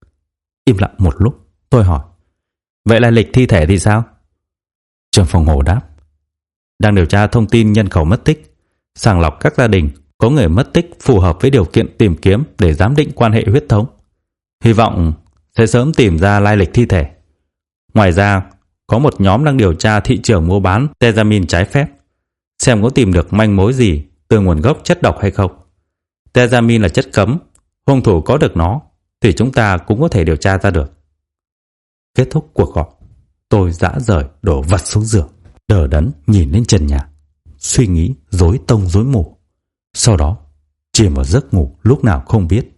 Im lặng một lúc, tôi hỏi, vậy là lịch thi thể thì sao? Trưởng phòng Hồ đáp, đang điều tra thông tin nhân khẩu mất tích, sàng lọc các gia đình có người mất tích phù hợp với điều kiện tìm kiếm để giám định quan hệ huyết thống. Hy vọng sẽ sớm tìm ra lai lịch thi thể. Ngoài ra, có một nhóm đang điều tra thị trường mua bán Tetramin trái phép, xem có tìm được manh mối gì từ nguồn gốc chất độc hay không. Tetramin là chất cấm, hung thủ có được nó thì chúng ta cũng có thể điều tra ra được. Kết thúc cuộc gọi, tôi rã rời đổ vật xuống giường, đờ đẫn nhìn lên trần nhà, suy nghĩ rối tông rối mù. Sau đó chìm vào giấc ngủ lúc nào không biết.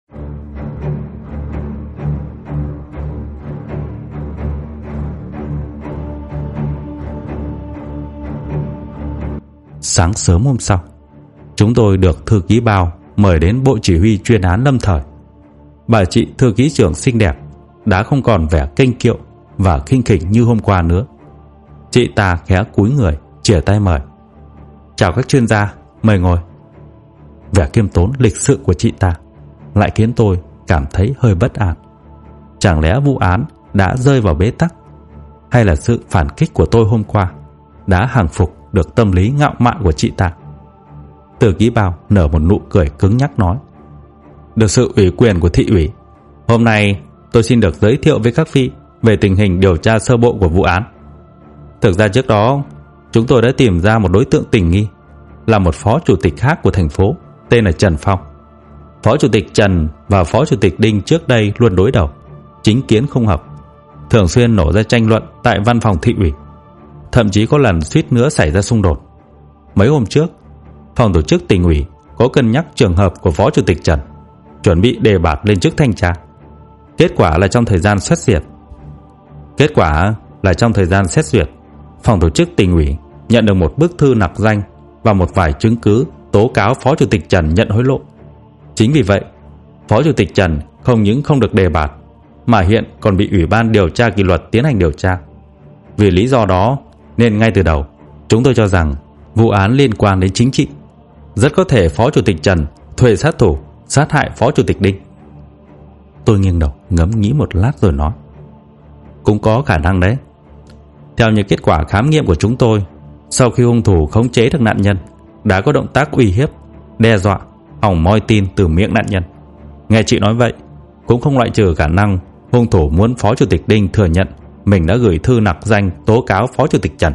Sáng sớm hôm sau, chúng tôi được thư ký Bao mời đến bộ chỉ huy chuyên án lâm thời. Bà chị thư ký trưởng xinh đẹp đã không còn vẻ kênh kiệu và khinh khỉnh như hôm qua nữa. Chị ta khẽ cúi người chìa tay mời. Chào các chuyên gia, mời ngồi. Vẻ khiêm tốn lịch sự của chị ta lại khiến tôi cảm thấy hơi bất an. Chẳng lẽ vụ án đã rơi vào bế tắc, hay là sự phản kích của tôi hôm qua đã hàng phục được tâm lý ngạo mạn của chị ta? Thư ký Bao nở một nụ cười cứng nhắc nói: được sự ủy quyền của thị ủy, hôm nay tôi xin được giới thiệu với các vị về tình hình điều tra sơ bộ của vụ án. Thực ra trước đó chúng tôi đã tìm ra một đối tượng tình nghi, là một phó chủ tịch khác của thành phố tên là Trần Phong. Phó chủ tịch Trần và phó chủ tịch Đinh trước đây luôn đối đầu, chính kiến không hợp, thường xuyên nổ ra tranh luận tại văn phòng thị ủy, thậm chí có lần suýt nữa xảy ra xung đột. Mấy hôm trước, phòng tổ chức tỉnh ủy có cân nhắc trường hợp của phó chủ tịch Trần, chuẩn bị đề bạt lên chức thanh tra. Kết quả là trong thời gian xét duyệt, phòng tổ chức tỉnh ủy nhận được một bức thư nặc danh và một vài chứng cứ tố cáo phó chủ tịch Trần nhận hối lộ. Chính vì vậy, phó chủ tịch Trần không những không được đề bạt, mà hiện còn bị Ủy ban điều tra kỷ luật tiến hành điều tra. Vì lý do đó nên ngay từ đầu chúng tôi cho rằng vụ án liên quan đến chính trị. Rất có thể phó chủ tịch Trần thuê sát thủ sát hại phó chủ tịch Đinh. Tôi nghiêng đầu ngẫm nghĩ một lát rồi nói: cũng có khả năng đấy. Theo như kết quả khám nghiệm của chúng tôi, sau khi hung thủ khống chế được nạn nhân, đã có động tác uy hiếp, đe dọa, hòng moi tin từ miệng nạn nhân. Nghe chị nói vậy, cũng không loại trừ khả năng hung thủ muốn phó chủ tịch Đinh thừa nhận mình đã gửi thư nặc danh tố cáo phó chủ tịch Trần.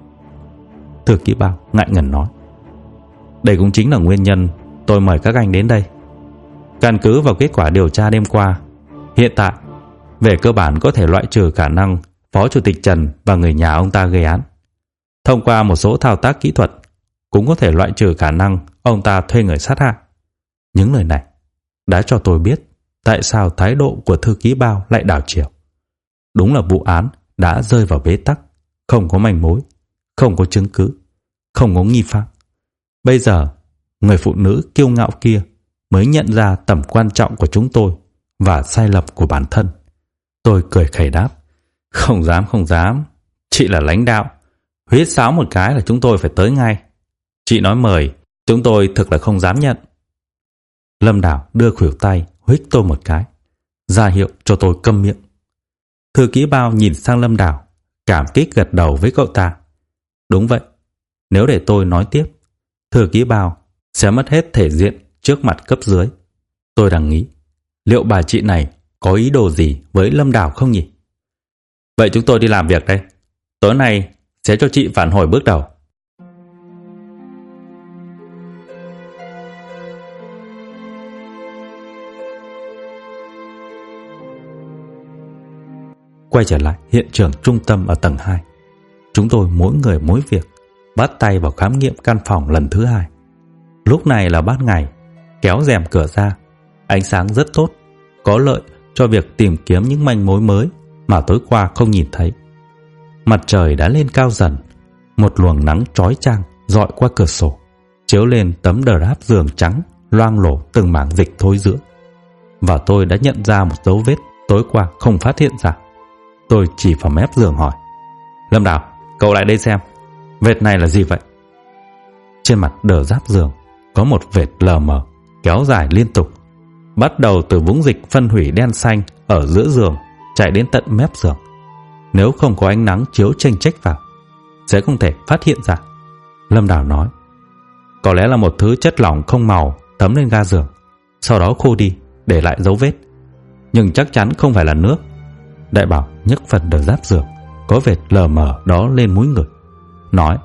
Thư ký Bao ngại ngần nói: đây cũng chính là nguyên nhân tôi mời các anh đến đây. Căn cứ vào kết quả điều tra đêm qua, hiện tại về cơ bản có thể loại trừ khả năng phó chủ tịch Trần và người nhà ông ta gây án. Thông qua một số thao tác kỹ thuật, cũng có thể loại trừ khả năng ông ta thuê người sát hại. Những lời này đã cho tôi biết tại sao thái độ của thư ký Bao lại đảo chiều. Đúng là vụ án đã rơi vào bế tắc, không có manh mối, không có chứng cứ, không có nghi phạm. Bây giờ, người phụ nữ kiêu ngạo kia mới nhận ra tầm quan trọng của chúng tôi và sai lầm của bản thân. Tôi cười khẩy đáp: không dám, chị là lãnh đạo, huýt sáo một cái là chúng tôi phải tới ngay. Chị nói mời, chúng tôi thực là không dám nhận. Lâm Đào đưa khuỷu tay huých tôi một cái, ra hiệu cho tôi câm miệng. Thư ký Bao nhìn sang Lâm Đào, cảm kích gật đầu với cậu ta. Đúng vậy, nếu để tôi nói tiếp, thư ký Bao sẽ mất hết thể diện trước mặt cấp dưới. Tôi đang nghĩ, liệu bà chị này có ý đồ gì với Lâm Đào không nhỉ? Vậy chúng tôi đi làm việc đây. Tối nay sẽ cho chị phản hồi bước đầu. Quay trở lại hiện trường trung tâm ở tầng 2. Chúng tôi mỗi người mỗi việc, bắt tay vào khám nghiệm căn phòng lần thứ 2. Lúc này là ban ngày, kéo rèm cửa ra, ánh sáng rất tốt, có lợi cho việc tìm kiếm những manh mối mới mà tối qua không nhìn thấy. Mặt trời đã lên cao dần, một luồng nắng chói chang rọi qua cửa sổ, chiếu lên tấm drap giường trắng loang lổ từng mảng dịch thối rữa. Và tôi đã nhận ra một dấu vết tối qua không phát hiện ra. Tôi chỉ vào mép giường hỏi: Lâm Đào, cậu lại đây xem, vệt này là gì vậy? Trên mặt drap giường có một vệt lờ mờ kéo dài liên tục, bắt đầu từ vũng dịch phân hủy đen xanh ở giữa giường chạy đến tận mép giường. Nếu không có ánh nắng chiếu chênh chếch vào, sẽ không thể phát hiện ra. Lâm Đào nói. Có lẽ là một thứ chất lỏng không màu thấm lên ga giường, sau đó khô đi, để lại dấu vết. Nhưng chắc chắn không phải là nước. Đại Bảo nhấc phần đầu giáp giường có vệt lờ mờ đó lên mũi người, nói: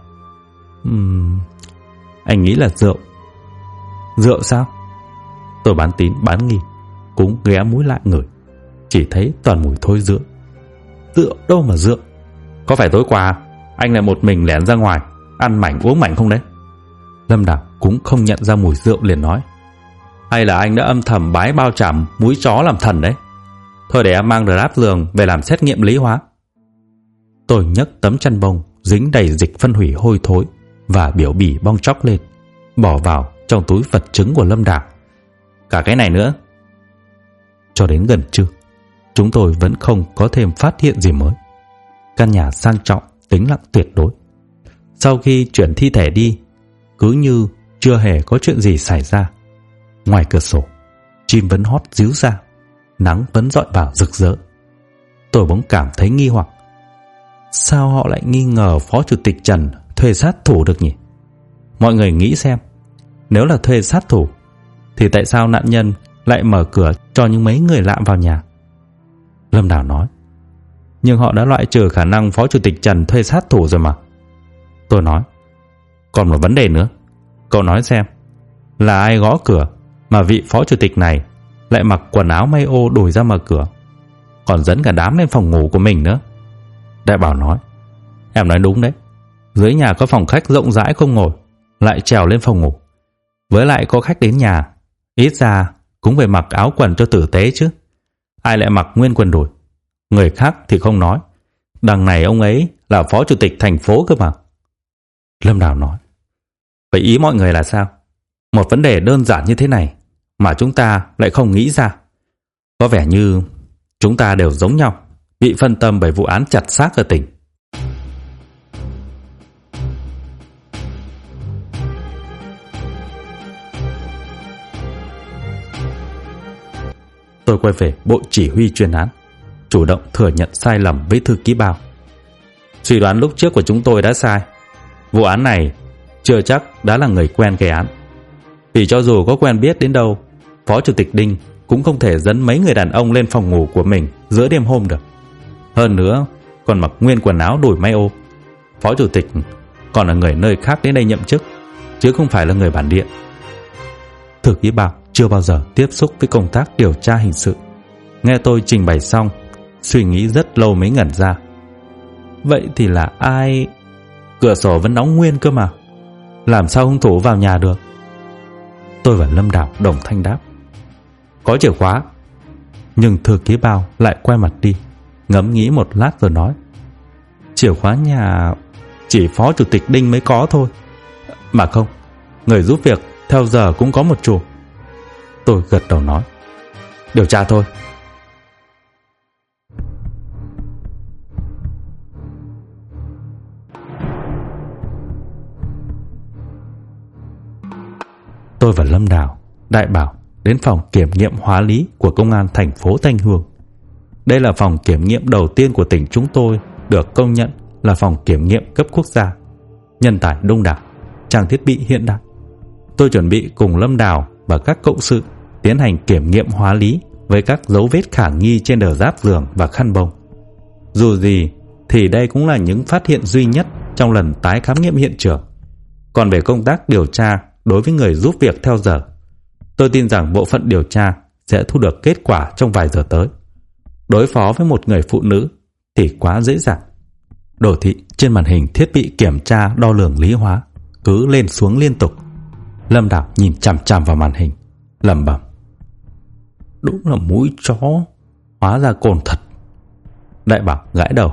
Anh nghĩ là rượu. Rượu sao? Tôi bán tín bán nghi cũng ghé mũi lại ngửi, chỉ thấy toàn mùi thối rữa. Rượu đâu mà rượu? Có phải tối qua anh lại một mình lẻn ra ngoài ăn mảnh uống mảnh không đấy? Lâm Đào cũng không nhận ra mùi rượu, liền nói: Hay là anh đã âm thầm bái bao trảm múi chó làm thần đấy? Thôi để em mang đáp giường về làm xét nghiệm lý hóa. Tôi nhấc tấm chăn bông dính đầy dịch phân hủy hôi thối và biểu bì bong chóc lên, bỏ vào trong túi vật chứng của Lâm Đào. Cả cái này nữa. Cho đến gần trưa, chúng tôi vẫn không có thêm phát hiện gì mới. Căn nhà sang trọng, tĩnh lặng tuyệt đối. Sau khi chuyển thi thể đi, cứ như chưa hề có chuyện gì xảy ra. Ngoài cửa sổ, chim vẫn hót ríu ra, nắng vẫn rọi vào rực rỡ. Tôi bỗng cảm thấy nghi hoặc. Sao họ lại nghi ngờ Phó Chủ tịch Trần thuê sát thủ được nhỉ? Mọi người nghĩ xem, nếu là thuê sát thủ thì tại sao nạn nhân lại mở cửa cho những mấy người lạ vào nhà? Lâm Đào nói: Nhưng họ đã loại trừ khả năng Phó Chủ tịch Trần thuê sát thủ rồi mà. Tôi nói: Còn một vấn đề nữa. Cậu nói xem, là ai gõ cửa mà vị Phó Chủ tịch này lại mặc quần áo may ô đùi ra mở cửa, còn dẫn cả đám lên phòng ngủ của mình nữa? Đại Bảo nói: Em nói đúng đấy. Dưới nhà có phòng khách rộng rãi không ngồi, lại trèo lên phòng ngủ. Với lại có khách đến nhà, ít ra cũng phải mặc áo quần cho tử tế chứ. Ai lại mặc nguyên quần đùi? Người khác thì không nói, đằng này ông ấy là Phó Chủ tịch thành phố cơ mà. Lâm Đào nói: Vậy ý mọi người là sao? Một vấn đề đơn giản như thế này mà chúng ta lại không nghĩ ra. Có vẻ như chúng ta đều giống nhau, bị phân tâm bởi vụ án chặt xác ở tỉnh. Tôi quay về bộ chỉ huy chuyên án, chủ động thừa nhận sai lầm với thư ký Bao. Suy đoán lúc trước của chúng tôi đã sai. Vụ án này chưa chắc đã là người quen gây án. Vì cho dù có quen biết đến đâu, Phó Chủ tịch Đinh cũng không thể dẫn mấy người đàn ông lên phòng ngủ của mình giữa đêm hôm được. Hơn nữa còn mặc nguyên quần áo đùi may ô. Phó Chủ tịch còn là người nơi khác đến đây nhậm chức, chứ không phải là người bản địa. Thư ký Bao chưa bao giờ tiếp xúc với công tác điều tra hình sự. Nghe tôi trình bày xong, suy nghĩ rất lâu mới ngẩn ra. Vậy thì là ai? Cửa sổ vẫn đóng nguyên cơ mà, làm sao hung thủ vào nhà được? Tôi và Lâm Đào đồng thanh đáp: Có chìa khóa. Nhưng thư ký Bao lại quay mặt đi, ngẫm nghĩ một lát rồi nói: Chìa khóa nhà chỉ Phó Chủ tịch Đinh mới có thôi. Mà không, người giúp việc theo giờ cũng có một chùm. Tôi gật đầu nói: Điều tra thôi. Tôi và Lâm Đào, Đại Bảo đến phòng kiểm nghiệm hóa lý của công an thành phố Thanh Hương. Đây là phòng kiểm nghiệm đầu tiên của tỉnh chúng tôi được công nhận là phòng kiểm nghiệm cấp quốc gia. Nhân tài đông đảo, trang thiết bị hiện đại. Tôi chuẩn bị cùng Lâm Đào và các cộng sự tiến hành kiểm nghiệm hóa lý với các dấu vết khả nghi trên đờ giáp giường và khăn bông. Dù gì thì đây cũng là những phát hiện duy nhất trong lần tái khám nghiệm hiện trường. Còn về công tác điều tra đối với người giúp việc theo giờ, tôi tin rằng bộ phận điều tra sẽ thu được kết quả trong vài giờ tới. Đối phó với một người phụ nữ thì quá dễ dàng. Đồ thị trên màn hình thiết bị kiểm tra đo lường lý hóa cứ lên xuống liên tục. Lâm Đào nhìn chằm chằm vào màn hình, lẩm bẩm: Đúng là mũi chó, hóa ra cồn thật. Đại Bảo gãi đầu: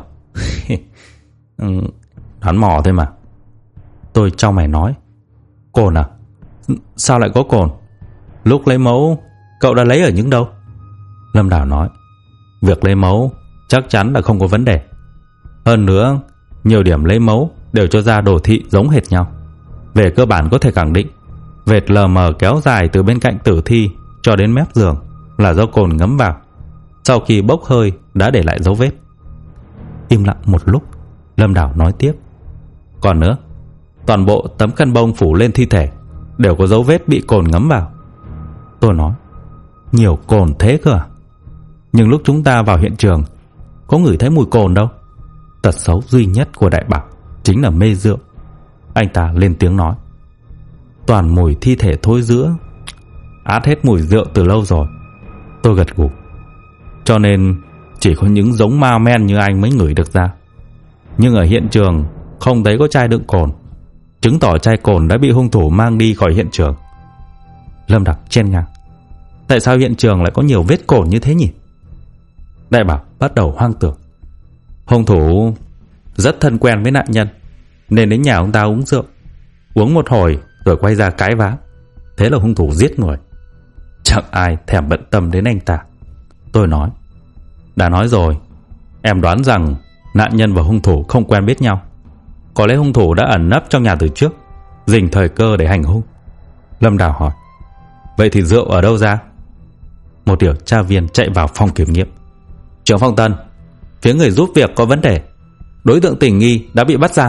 Đoán mò thôi mà. Tôi chau mày nói: Cồn à? Sao lại có cồn? Lúc lấy mẫu cậu đã lấy ở những đâu? Lâm Đào nói: Việc lấy mẫu chắc chắn là không có vấn đề. Hơn nữa, nhiều điểm lấy mẫu đều cho ra đồ thị giống hệt nhau. Về cơ bản có thể khẳng định vệt lờ mờ kéo dài từ bên cạnh tử thi cho đến mép giường là do cồn ngấm vào. Sau khi bốc hơi đã để lại dấu vết. Im lặng một lúc, Lâm Đào nói tiếp: Còn nữa, Toàn bộ tấm khăn bông phủ lên thi thể đều có dấu vết bị cồn ngấm vào. Tôi nói, nhiều cồn thế cơ à? Nhưng lúc chúng ta vào hiện trường có ngửi thấy mùi cồn đâu. Tật xấu duy nhất của Đại Bảo chính là mê rượu. Anh ta lên tiếng nói, toàn mùi thi thể thối rữa, át hết mùi rượu từ lâu rồi. Tôi gật gù. Cho nên chỉ có những giống ma men như anh mới ngửi được ra. Nhưng ở hiện trường không thấy có chai đựng cồn, chứng tỏ chai cồn đã bị hung thủ mang đi khỏi hiện trường. Lâm Đặc chen ngang, tại sao hiện trường lại có nhiều vết cồn như thế nhỉ? Đại Bảo bắt đầu hoang tưởng. Hung thủ rất thân quen với nạn nhân, nên đến nhà ông ta uống rượu. Uống một hồi rồi quay ra cãi vã. Thế là hung thủ giết người. Chẳng ai thèm bận tâm đến anh ta. Tôi nói, đã nói rồi, em đoán rằng nạn nhân và hung thủ không quen biết nhau. Có lẽ hung thủ đã ẩn nấp trong nhà từ trước, dình thời cơ để hành hung. Lâm Đào hỏi, vậy thì rượu ở đâu ra? Một điều tra viên chạy vào phòng kiểm nghiệm. Trưởng Phong Tân, phía người giúp việc có vấn đề. Đối tượng tình nghi đã bị bắt giam.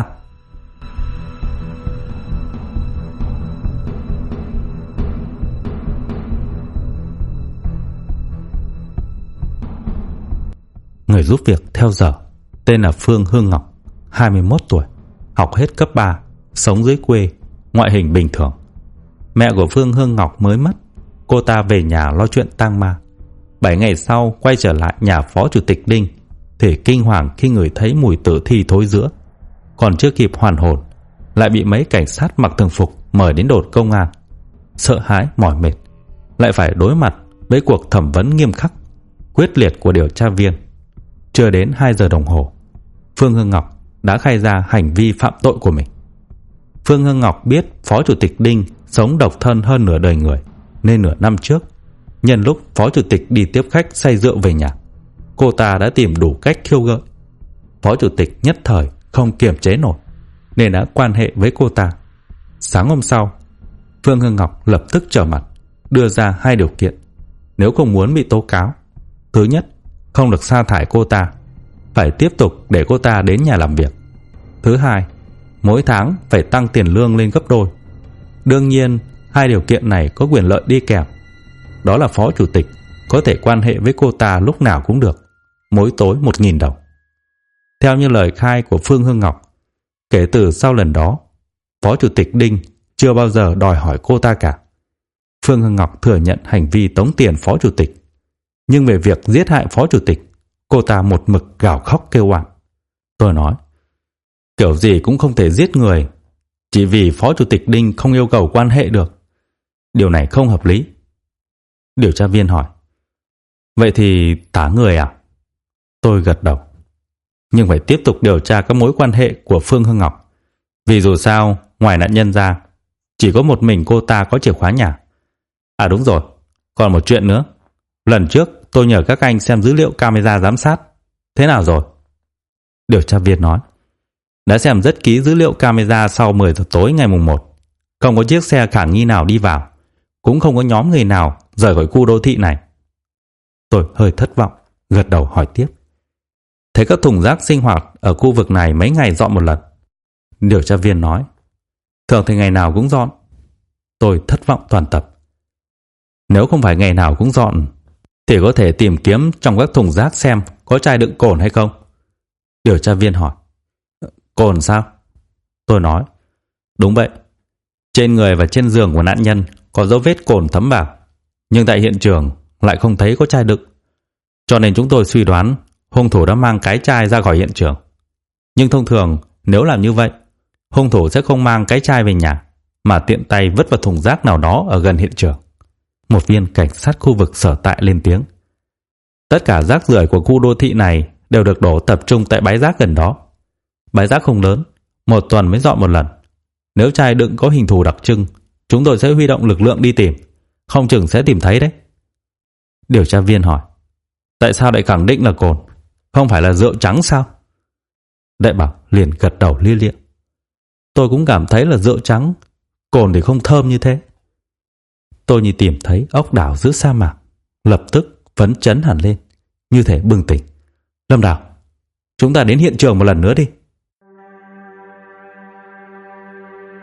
Người giúp việc theo giờ tên là Phương Hương Ngọc, 21 tuổi, học hết cấp 3, sống dưới quê, ngoại hình bình thường. Mẹ của Phương Hương Ngọc mới mất, cô ta về nhà lo chuyện tang ma. 7 ngày sau quay trở lại nhà Phó Chủ tịch Đinh thì kinh hoàng khi ngửi thấy mùi tử thi thối rữa. Còn chưa kịp hoàn hồn lại bị mấy cảnh sát mặc thường phục mời đến đồn công an. Sợ hãi mỏi mệt, lại phải đối mặt với cuộc thẩm vấn nghiêm khắc, quyết liệt của điều tra viên. Chưa đến 2 giờ đồng hồ, Phương Hương Ngọc đã khai ra hành vi phạm tội của mình. Phương Hương Ngọc biết Phó Chủ tịch Đinh sống độc thân hơn nửa đời người, nên nửa năm trước, nhân lúc Phó Chủ tịch đi tiếp khách say rượu về nhà, cô ta đã tìm đủ cách khiêu gợi. Phó Chủ tịch nhất thời không kiềm chế nổi, nên đã quan hệ với cô ta. Sáng hôm sau, Phương Hương Ngọc lập tức trở mặt, đưa ra 2 điều kiện nếu không muốn bị tố cáo. Thứ nhất, không được sa thải cô ta, phải tiếp tục để cô ta đến nhà làm việc. Thứ hai, mỗi tháng phải tăng tiền lương lên gấp đôi. Đương nhiên, 2 điều kiện này có quyền lợi đi kèm. Đó là Phó Chủ tịch có thể quan hệ với cô ta lúc nào cũng được, mỗi tối 1.000 đồng. Theo như lời khai của Phương Hương Ngọc, kể từ sau lần đó, Phó Chủ tịch Đinh chưa bao giờ đòi hỏi cô ta cả. Phương Hương Ngọc thừa nhận hành vi tống tiền Phó Chủ tịch, nhưng về việc giết hại Phó Chủ tịch, cô ta một mực gào khóc kêu oan. Tôi nói, kiểu gì cũng không thể giết người chỉ vì Phó Chủ tịch Đinh không yêu cầu quan hệ được. Điều này không hợp lý. Điều tra viên hỏi, vậy thì tả người à? Tôi gật đầu. Nhưng phải tiếp tục điều tra các mối quan hệ của Phương Hương Ngọc, vì dù sao ngoài nạn nhân ra chỉ có một mình cô ta có chìa khóa nhà. À đúng rồi, còn một chuyện nữa. Lần trước tôi nhờ các anh xem dữ liệu camera giám sát. Thế nào rồi? Điều tra viên nói, đã xem rất kỹ dữ liệu camera sau 10 giờ tối ngày mùng 1. Không có chiếc xe khả nghi nào đi vào, cũng không có nhóm người nào rời khỏi khu đô thị này. Tôi hơi thất vọng, gật đầu hỏi tiếp, thế các thùng rác sinh hoạt ở khu vực này mấy ngày dọn một lần? Điều tra viên nói, thường thì ngày nào cũng dọn. Tôi thất vọng toàn tập. Nếu không phải ngày nào cũng dọn thì có thể tìm kiếm trong các thùng rác xem có chai đựng cồn hay không. Điều tra viên hỏi, cồn sao? Tôi nói, đúng vậy. Trên người và trên giường của nạn nhân có dấu vết cồn thấm vào, nhưng tại hiện trường lại không thấy có chai đựng. Cho nên chúng tôi suy đoán hung thủ đã mang cái chai ra khỏi hiện trường. Nhưng thông thường nếu làm như vậy, hung thủ sẽ không mang cái chai về nhà, mà tiện tay vứt vào thùng rác nào đó ở gần hiện trường. Một viên cảnh sát khu vực sở tại lên tiếng, tất cả rác rưởi của khu đô thị này đều được đổ tập trung tại bãi rác gần đó. Bãi rác không lớn, 1 tuần mới dọn một lần. Nếu chai đựng có hình thù đặc trưng, chúng tôi sẽ huy động lực lượng đi tìm, không chừng sẽ tìm thấy đấy. Điều tra viên hỏi, tại sao lại khẳng định là cồn, không phải là rượu trắng sao? Đại Bảo liền gật đầu lia lịa, tôi cũng cảm thấy là rượu trắng, cồn thì không thơm như thế. Tôi như tìm thấy ốc đảo giữa sa mạc, lập tức phấn chấn hẳn lên, như thể bừng tỉnh. Lâm Đào, chúng ta đến hiện trường một lần nữa đi.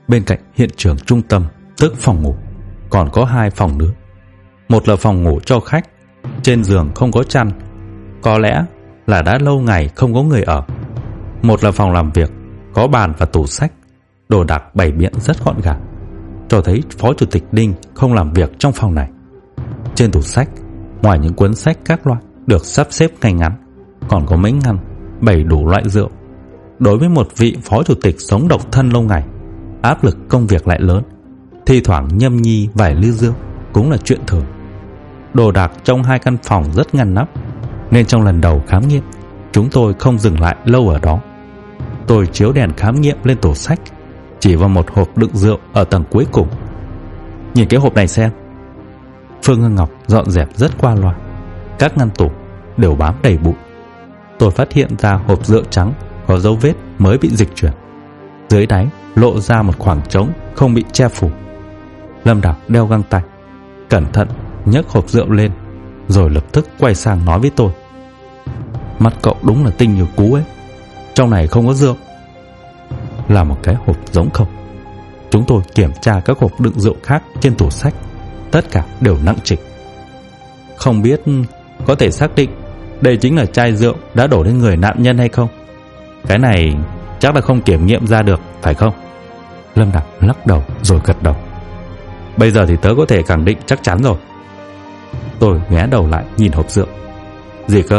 Bên cạnh hiện trường trung tâm, tức phòng ngủ, còn có 2 phòng nữa. Một là phòng ngủ cho khách, trên giường không có chăn, có lẽ là đã lâu ngày không có người ở. Một là phòng làm việc, có bàn và tủ sách, đồ đạc bày biện rất gọn gàng, cho thấy Phó Chủ tịch Đinh không làm việc trong phòng này. Trên tủ sách, ngoài những cuốn sách các loại được sắp xếp ngay ngắn, còn có mấy ngăn bày đủ loại rượu. Đối với một vị Phó Chủ tịch sống độc thân lâu ngày, áp lực công việc lại lớn, thi thoảng nhâm nhi vài ly rượu cũng là chuyện thường. Đồ đạc trong 2 căn phòng rất ngăn nắp, nên trong lần đầu khám nghiệm, chúng tôi không dừng lại lâu ở đó. Tôi chiếu đèn khám nghiệm lên tủ sách, chỉ vào một hộp đựng rượu ở tầng cuối cùng. Nhìn cái hộp này xem. Phương Hương Ngọc dọn dẹp rất qua loa, các ngăn tủ đều bám đầy bụi. Tôi phát hiện ra hộp rượu trắng có dấu vết mới bị dịch chuyển, dưới đáy lộ ra một khoảng trống không bị che phủ. Lâm Đào đeo găng tay, cẩn thận nhấc hộp rượu lên, rồi lập tức quay sang nói với tôi: "Mắt cậu đúng là tinh như cú ấy, trong này không có rượu." Là một cái hộp giống không. Chúng tôi kiểm tra các hộp đựng rượu khác trên tủ sách, tất cả đều nặng trịch. Không biết có thể xác định đây chính là chai rượu đã đổ lên người nạn nhân hay không? Cái này chắc là không kiểm nghiệm ra được, phải không? Lâm Đào lắc đầu rồi gật đầu. Bây giờ thì tớ có thể khẳng định chắc chắn rồi. Tôi ghé đầu lại nhìn hộp rượu. Gì cơ?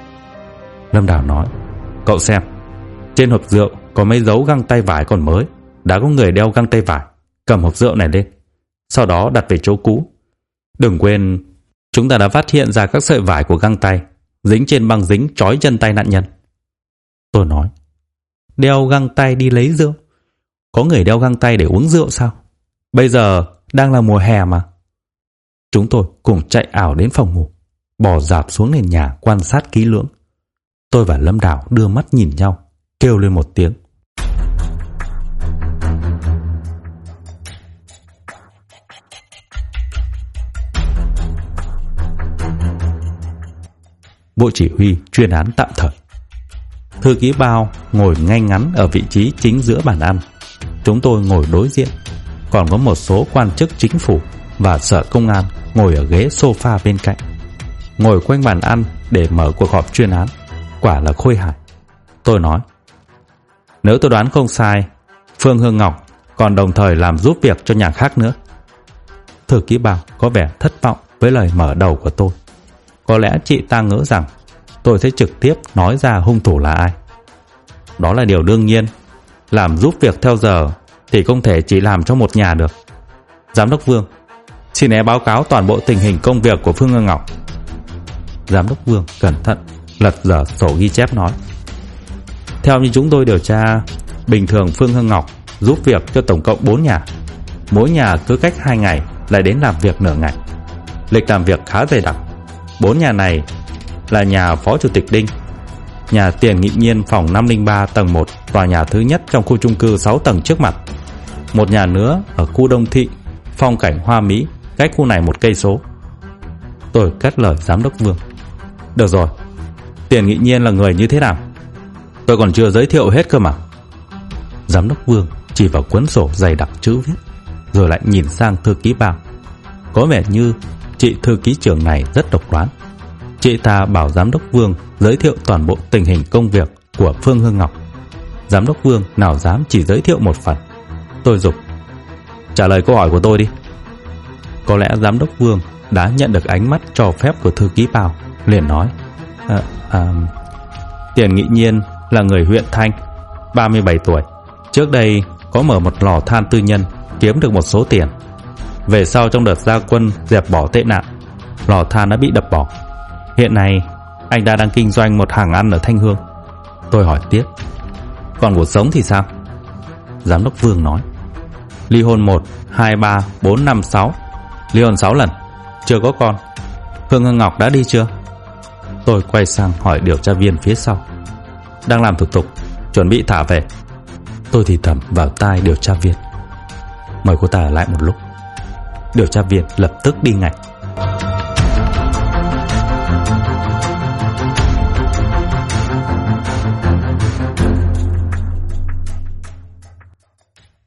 Lâm Đào nói: Cậu xem, trên hộp rượu có mấy dấu găng tay vải còn mới. Đã có người đeo găng tay vải, cầm hộp rượu này lên, sau đó đặt về chỗ cũ. Đừng quên, chúng ta đã phát hiện ra các sợi vải của găng tay dính trên băng dính trói chân tay nạn nhân. Tôi nói: Đeo găng tay đi lấy rượu? Có người đeo găng tay để uống rượu sao? Bây giờ đang là mùa hè mà. Chúng tôi cùng chạy ảo đến phòng ngủ, bò rạp xuống nền nhà quan sát kỹ lưỡng. Tôi và Lâm Đào đưa mắt nhìn nhau, kêu lên một tiếng. Bộ chỉ huy chuyên án tạm thời. Thư ký Bao ngồi ngay ngắn ở vị trí chính giữa bàn ăn. Chúng tôi ngồi đối diện. Còn có một số quan chức chính phủ và sở công an ngồi ở ghế sofa bên cạnh. Ngồi quanh bàn ăn để mở cuộc họp chuyên án, quả là khôi hài. Tôi nói: Nếu tôi đoán không sai, Phương Hương Ngọc còn đồng thời làm giúp việc cho nhà khác nữa. Thư ký Bao có vẻ thất vọng với lời mở đầu của tôi. Có lẽ chị ta ngỡ rằng tôi sẽ trực tiếp nói ra hung thủ là ai. Đó là điều đương nhiên. Làm giúp việc theo giờ thì không thể chỉ làm cho một nhà được. Giám đốc Vương, xin hãy báo cáo toàn bộ tình hình công việc của Phương Hương Ngọc. Giám đốc Vương cẩn thận lật dở sổ ghi chép nói: Theo như chúng tôi điều tra, bình thường Phương Hương Ngọc giúp việc cho tổng cộng 4 nhà. Mỗi nhà cứ cách 2 ngày lại đến làm việc nửa ngày. Lịch làm việc khá dày đặc. 4 nhà này là nhà Phó Chủ tịch Đinh, nhà Tiền Nghị Nhiên phòng 503 tầng 1, tòa nhà thứ nhất trong khu chung cư 6 tầng trước mặt. Một nhà nữa ở khu Đông Thị, phong cảnh hoa mỹ, cách khu này 1 cây số. Tôi cắt lời giám đốc Vương: Được rồi, Tiền Nghị Nhiên là người như thế nào? Tôi còn chưa giới thiệu hết cơ mà. Giám đốc Vương chỉ vào cuốn sổ dày đặc chữ viết, rồi lại nhìn sang thư ký Bao. Có vẻ như chị thư ký trưởng này rất độc đoán. Chị ta bảo giám đốc Vương giới thiệu toàn bộ tình hình công việc của Phương Hương Ngọc. Giám đốc Vương nào dám chỉ giới thiệu một phần. Tôi giục: Trả lời câu hỏi của tôi đi. Có lẽ giám đốc Vương đã nhận được ánh mắt cho phép của thư ký Bao, liền nói: Tiền Nghị Nhiên là người huyện Thanh, 37 tuổi. Trước đây có mở một lò than tư nhân, kiếm được một số tiền. Về sau trong đợt ra quân dẹp bỏ tệ nạn, lò than đã bị đập bỏ. Hiện nay anh ta đang kinh doanh một hàng ăn ở Thanh Hương. Tôi hỏi tiếp: Còn cuộc sống thì sao? Giám đốc Vương nói: Ly hôn 1, 2, 3, 4, 5, 6. Ly hôn 6 lần, chưa có con. Phương Hương Ngọc đã đi chưa? Tôi quay sang hỏi điều tra viên phía sau: Đang làm thủ tục, chuẩn bị thả về. Tôi thì thầm vào tai điều tra viên: Mời cô ta ở lại một lúc. Điều tra viên lập tức đi ngay.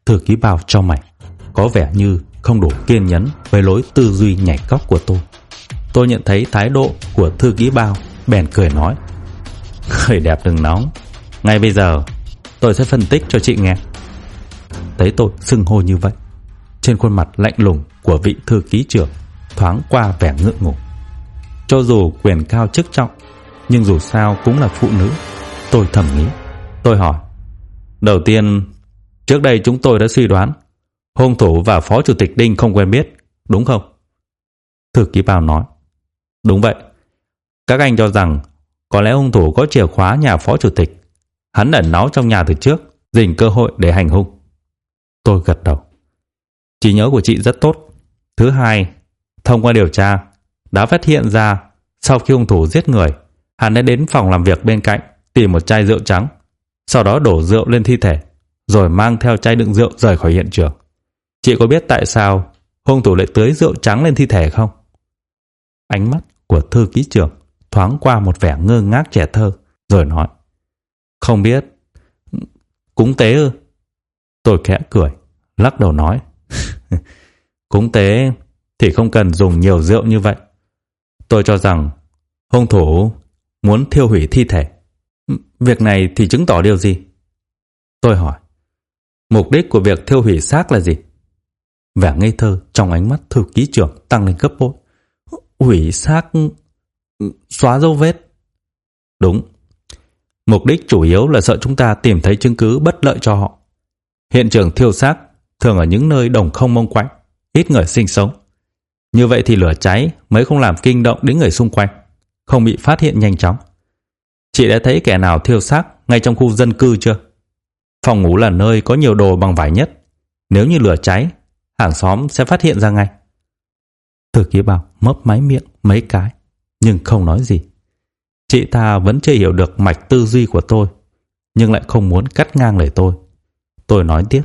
Thư ký Bao cho mày, có vẻ như không đủ kiên nhẫn với lối tư duy nhảy cóc của tôi. Tôi nhận thấy thái độ của thư ký Bao, bèn cười nói: Người đẹp đừng nóng, ngay bây giờ tôi sẽ phân tích cho chị nghe. Thấy tôi xưng hô như vậy, trên khuôn mặt lạnh lùng của vị thư ký trưởng thoáng qua vẻ ngượng ngùng. Cho dù quyền cao chức trọng, nhưng dù sao cũng là phụ nữ, tôi thầm nghĩ. Tôi hỏi: Đầu tiên, trước đây chúng tôi đã suy đoán hung thủ và phó chủ tịch Đinh không quen biết, đúng không? Thư ký Bao nói: Đúng vậy. Các anh cho rằng có lẽ hung thủ có chìa khóa nhà phó chủ tịch. Hắn ẩn náu trong nhà từ trước, dình cơ hội để hành hung. Tôi gật đầu. Trí nhớ của chị rất tốt. Thứ hai, thông qua điều tra đã phát hiện ra sau khi hung thủ giết người, hắn đã đến phòng làm việc bên cạnh tìm một chai rượu trắng, sau đó đổ rượu lên thi thể, rồi mang theo chai đựng rượu rời khỏi hiện trường. Chị có biết tại sao hung thủ lại tưới rượu trắng lên thi thể không? Ánh mắt của thư ký trưởng thoáng qua một vẻ ngơ ngác trẻ thơ, rồi nói: Không biết. Cúng tế ư? Tôi khẽ cười, lắc đầu nói: Cúng tế thì không cần dùng nhiều rượu như vậy. Tôi cho rằng hung thủ muốn thiêu hủy thi thể. Việc này thì chứng tỏ điều gì? Tôi hỏi: Mục đích của việc thiêu hủy xác là gì? Vẻ ngây thơ trong ánh mắt thư ký trưởng tăng lên gấp bội. Hủy xác, xóa dấu vết. Đúng. Mục đích chủ yếu là sợ chúng ta tìm thấy chứng cứ bất lợi cho họ. Hiện trường thiêu xác thường ở những nơi đồng không mông quạnh, ít người sinh sống. Như vậy thì lửa cháy mới không làm kinh động đến người xung quanh, không bị phát hiện nhanh chóng. Chị đã thấy kẻ nào thiêu xác ngay trong khu dân cư chưa? Phòng ngủ là nơi có nhiều đồ bằng vải nhất. Nếu như lửa cháy, hàng xóm sẽ phát hiện ra ngay. Thư ký Bao mấp máy miệng mấy cái, nhưng không nói gì. Chị ta vẫn chưa hiểu được mạch tư duy của tôi, nhưng lại không muốn cắt ngang lời tôi. Tôi nói tiếp: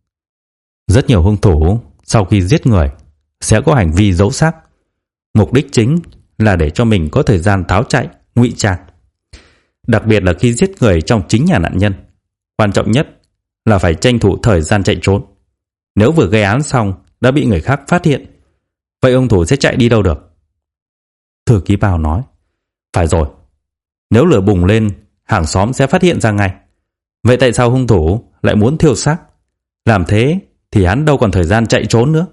Rất nhiều hung thủ sau khi giết người sẽ có hành vi giấu xác. Mục đích chính là để cho mình có thời gian tháo chạy, ngụy trang. Đặc biệt là khi giết người trong chính nhà nạn nhân, quan trọng nhất là phải tranh thủ thời gian chạy trốn. Nếu vừa gây án xong đã bị người khác phát hiện, vậy hung thủ sẽ chạy đi đâu được? Thư ký Bao nói: Phải rồi, nếu lửa bùng lên, hàng xóm sẽ phát hiện ra ngay. Vậy tại sao hung thủ lại muốn thiêu xác? Làm thế thì hắn đâu còn thời gian chạy trốn nữa.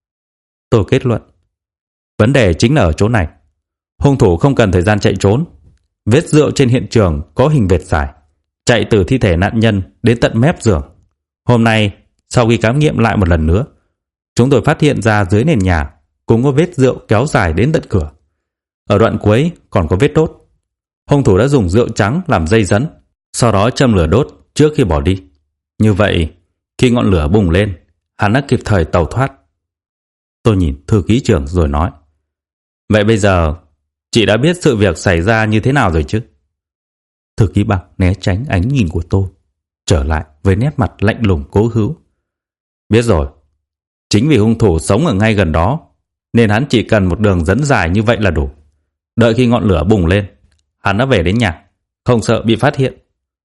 Tôi kết luận: Vấn đề chính là ở chỗ này. Hung thủ không cần thời gian chạy trốn. Vết rượu trên hiện trường có hình vệt dài, chạy từ thi thể nạn nhân đến tận mép giường. Hôm nay, sau khi khám nghiệm lại một lần nữa, chúng tôi phát hiện ra dưới nền nhà cũng có vết rượu kéo dài đến tận cửa. Ở đoạn cuối còn có vết đốt. Hung thủ đã dùng rượu trắng làm dây dẫn, sau đó châm lửa đốt trước khi bỏ đi. Như vậy, khi ngọn lửa bùng lên, hắn đã kịp thời tẩu thoát. Tôi nhìn thư ký trưởng rồi nói: Vậy bây giờ, chị đã biết sự việc xảy ra như thế nào rồi chứ? Thư ký Bao né tránh ánh nhìn của tôi, trở lại với nét mặt lạnh lùng cố hữu. Biết rồi. Chính vì hung thủ sống ở ngay gần đó, nên hắn chỉ cần một đường dẫn dài như vậy là đủ. Đợi khi ngọn lửa bùng lên, hắn đã về đến nhà, không sợ bị phát hiện.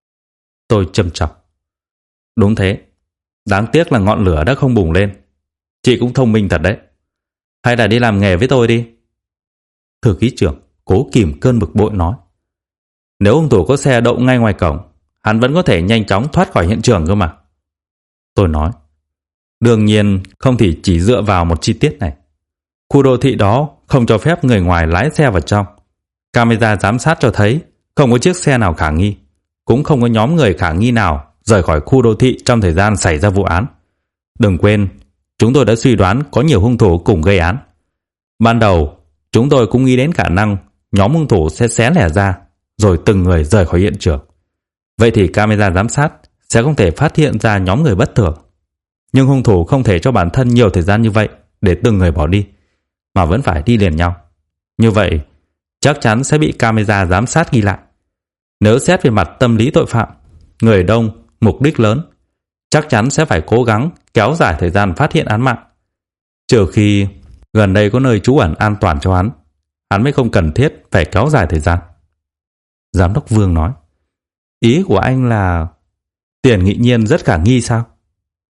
Tôi châm chọc: Đúng thế. Đáng tiếc là ngọn lửa đã không bùng lên. Chị cũng thông minh thật đấy. Hay là đi làm nghề với tôi đi. Thư ký trưởng cố kìm cơn bực bội nói: Nếu hung thủ có xe đậu ngay ngoài cổng, hắn vẫn có thể nhanh chóng thoát khỏi hiện trường cơ mà. Tôi nói: Đương nhiên không thì chỉ dựa vào một chi tiết này. Khu đô thị đó không cho phép người ngoài lái xe vào trong. Camera giám sát cho thấy không có chiếc xe nào khả nghi, cũng không có nhóm người khả nghi nào rời khỏi khu đô thị trong thời gian xảy ra vụ án. Đừng quên, chúng tôi đã suy đoán có nhiều hung thủ cùng gây án. Ban đầu, chúng tôi cũng nghĩ đến khả năng nhóm hung thủ sẽ xé lẻ ra, rồi từng người rời khỏi hiện trường. Vậy thì camera giám sát sẽ không thể phát hiện ra nhóm người bất thường. Nhưng hung thủ không thể cho bản thân nhiều thời gian như vậy để từng người bỏ đi, mà vẫn phải đi liền nhau. Như vậy, chắc chắn sẽ bị camera giám sát ghi lại. Nếu xét về mặt tâm lý tội phạm, người đông, mục đích lớn, chắc chắn sẽ phải cố gắng kéo dài thời gian phát hiện án mạng. Trừ khi gần đây có nơi trú ẩn an toàn cho hắn mới không cần thiết phải kéo dài thời gian. Giám đốc Vương nói: Ý của anh là Tiền Nghị Nhiên rất khả nghi sao?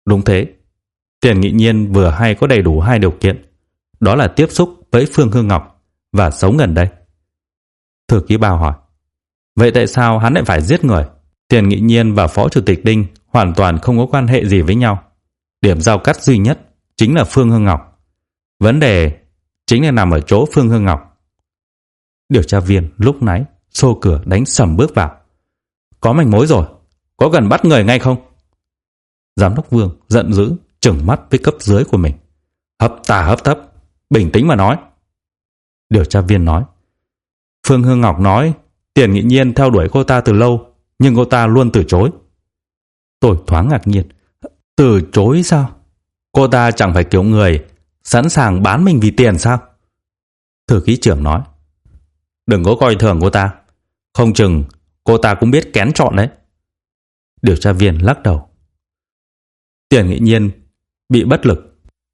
Đúng thế. Tiền Nghị Nhiên vừa hay có đầy đủ hai điều kiện, đó là tiếp xúc với Phương Hương Ngọc và sống gần đây. Thư ký Bao hỏi, vậy tại sao hắn lại phải giết người? Tiền Nghị Nhiên và Phó Chủ tịch Đinh hoàn toàn không có quan hệ gì với nhau. Điểm giao cắt duy nhất chính là Phương Hương Ngọc. Vấn đề chính là nằm ở chỗ Phương Hương Ngọc. Điều tra viên lúc nãy xô cửa đánh sầm bước vào. Có manh mối rồi, có cần bắt người ngay không? Giám đốc Vương giận dữ trừng mắt với cấp dưới của mình. Hấp tà hấp thấp, bình tĩnh mà nói. Điều tra viên nói, Phương Hương Ngọc nói Tiền Nghị Nhiên theo đuổi cô ta từ lâu, nhưng cô ta luôn từ chối. Tôi thoáng ngạc nhiên. Từ chối sao? Cô ta chẳng phải kiểu người sẵn sàng bán mình vì tiền sao? Thư ký trưởng nói, đừng có coi thường cô ta, không chừng cô ta cũng biết kén chọn đấy. Điều tra viên lắc đầu. Tiền Nghị Nhiên bị bất lực.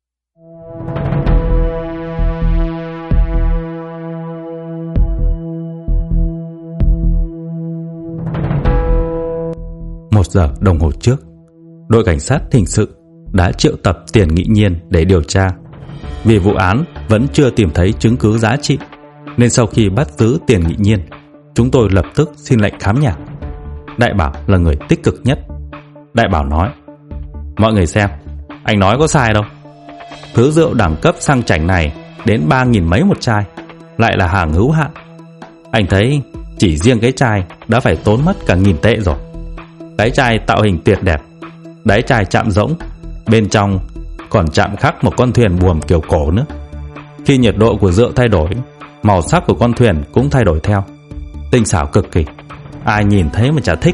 Một giờ đồng hồ trước, đội cảnh sát hình sự đã triệu tập Tiền Nghị Nhiên để điều tra. Vì vụ án vẫn chưa tìm thấy chứng cứ giá trị, nên sau khi bắt giữ Tiền Nghị Nhiên, chúng tôi lập tức xin lệnh khám nhà. Đại Bảo là người tích cực nhất. Đại Bảo nói, mọi người xem, anh nói có sai đâu. Thứ rượu đẳng cấp sang chảnh này đến 3.000 mấy một chai, lại là hàng hữu hạn. Anh thấy chỉ riêng cái chai đã phải tốn mất cả 1.000 tệ rồi. Cái chai tạo hình tuyệt đẹp, đáy chai chạm rỗng, bên trong còn chạm khắc một con thuyền buồm kiểu cổ nữa. Khi nhiệt độ của rượu thay đổi, màu sắc của con thuyền cũng thay đổi theo. Tinh xảo cực kỳ, ai nhìn thấy mà chả thích.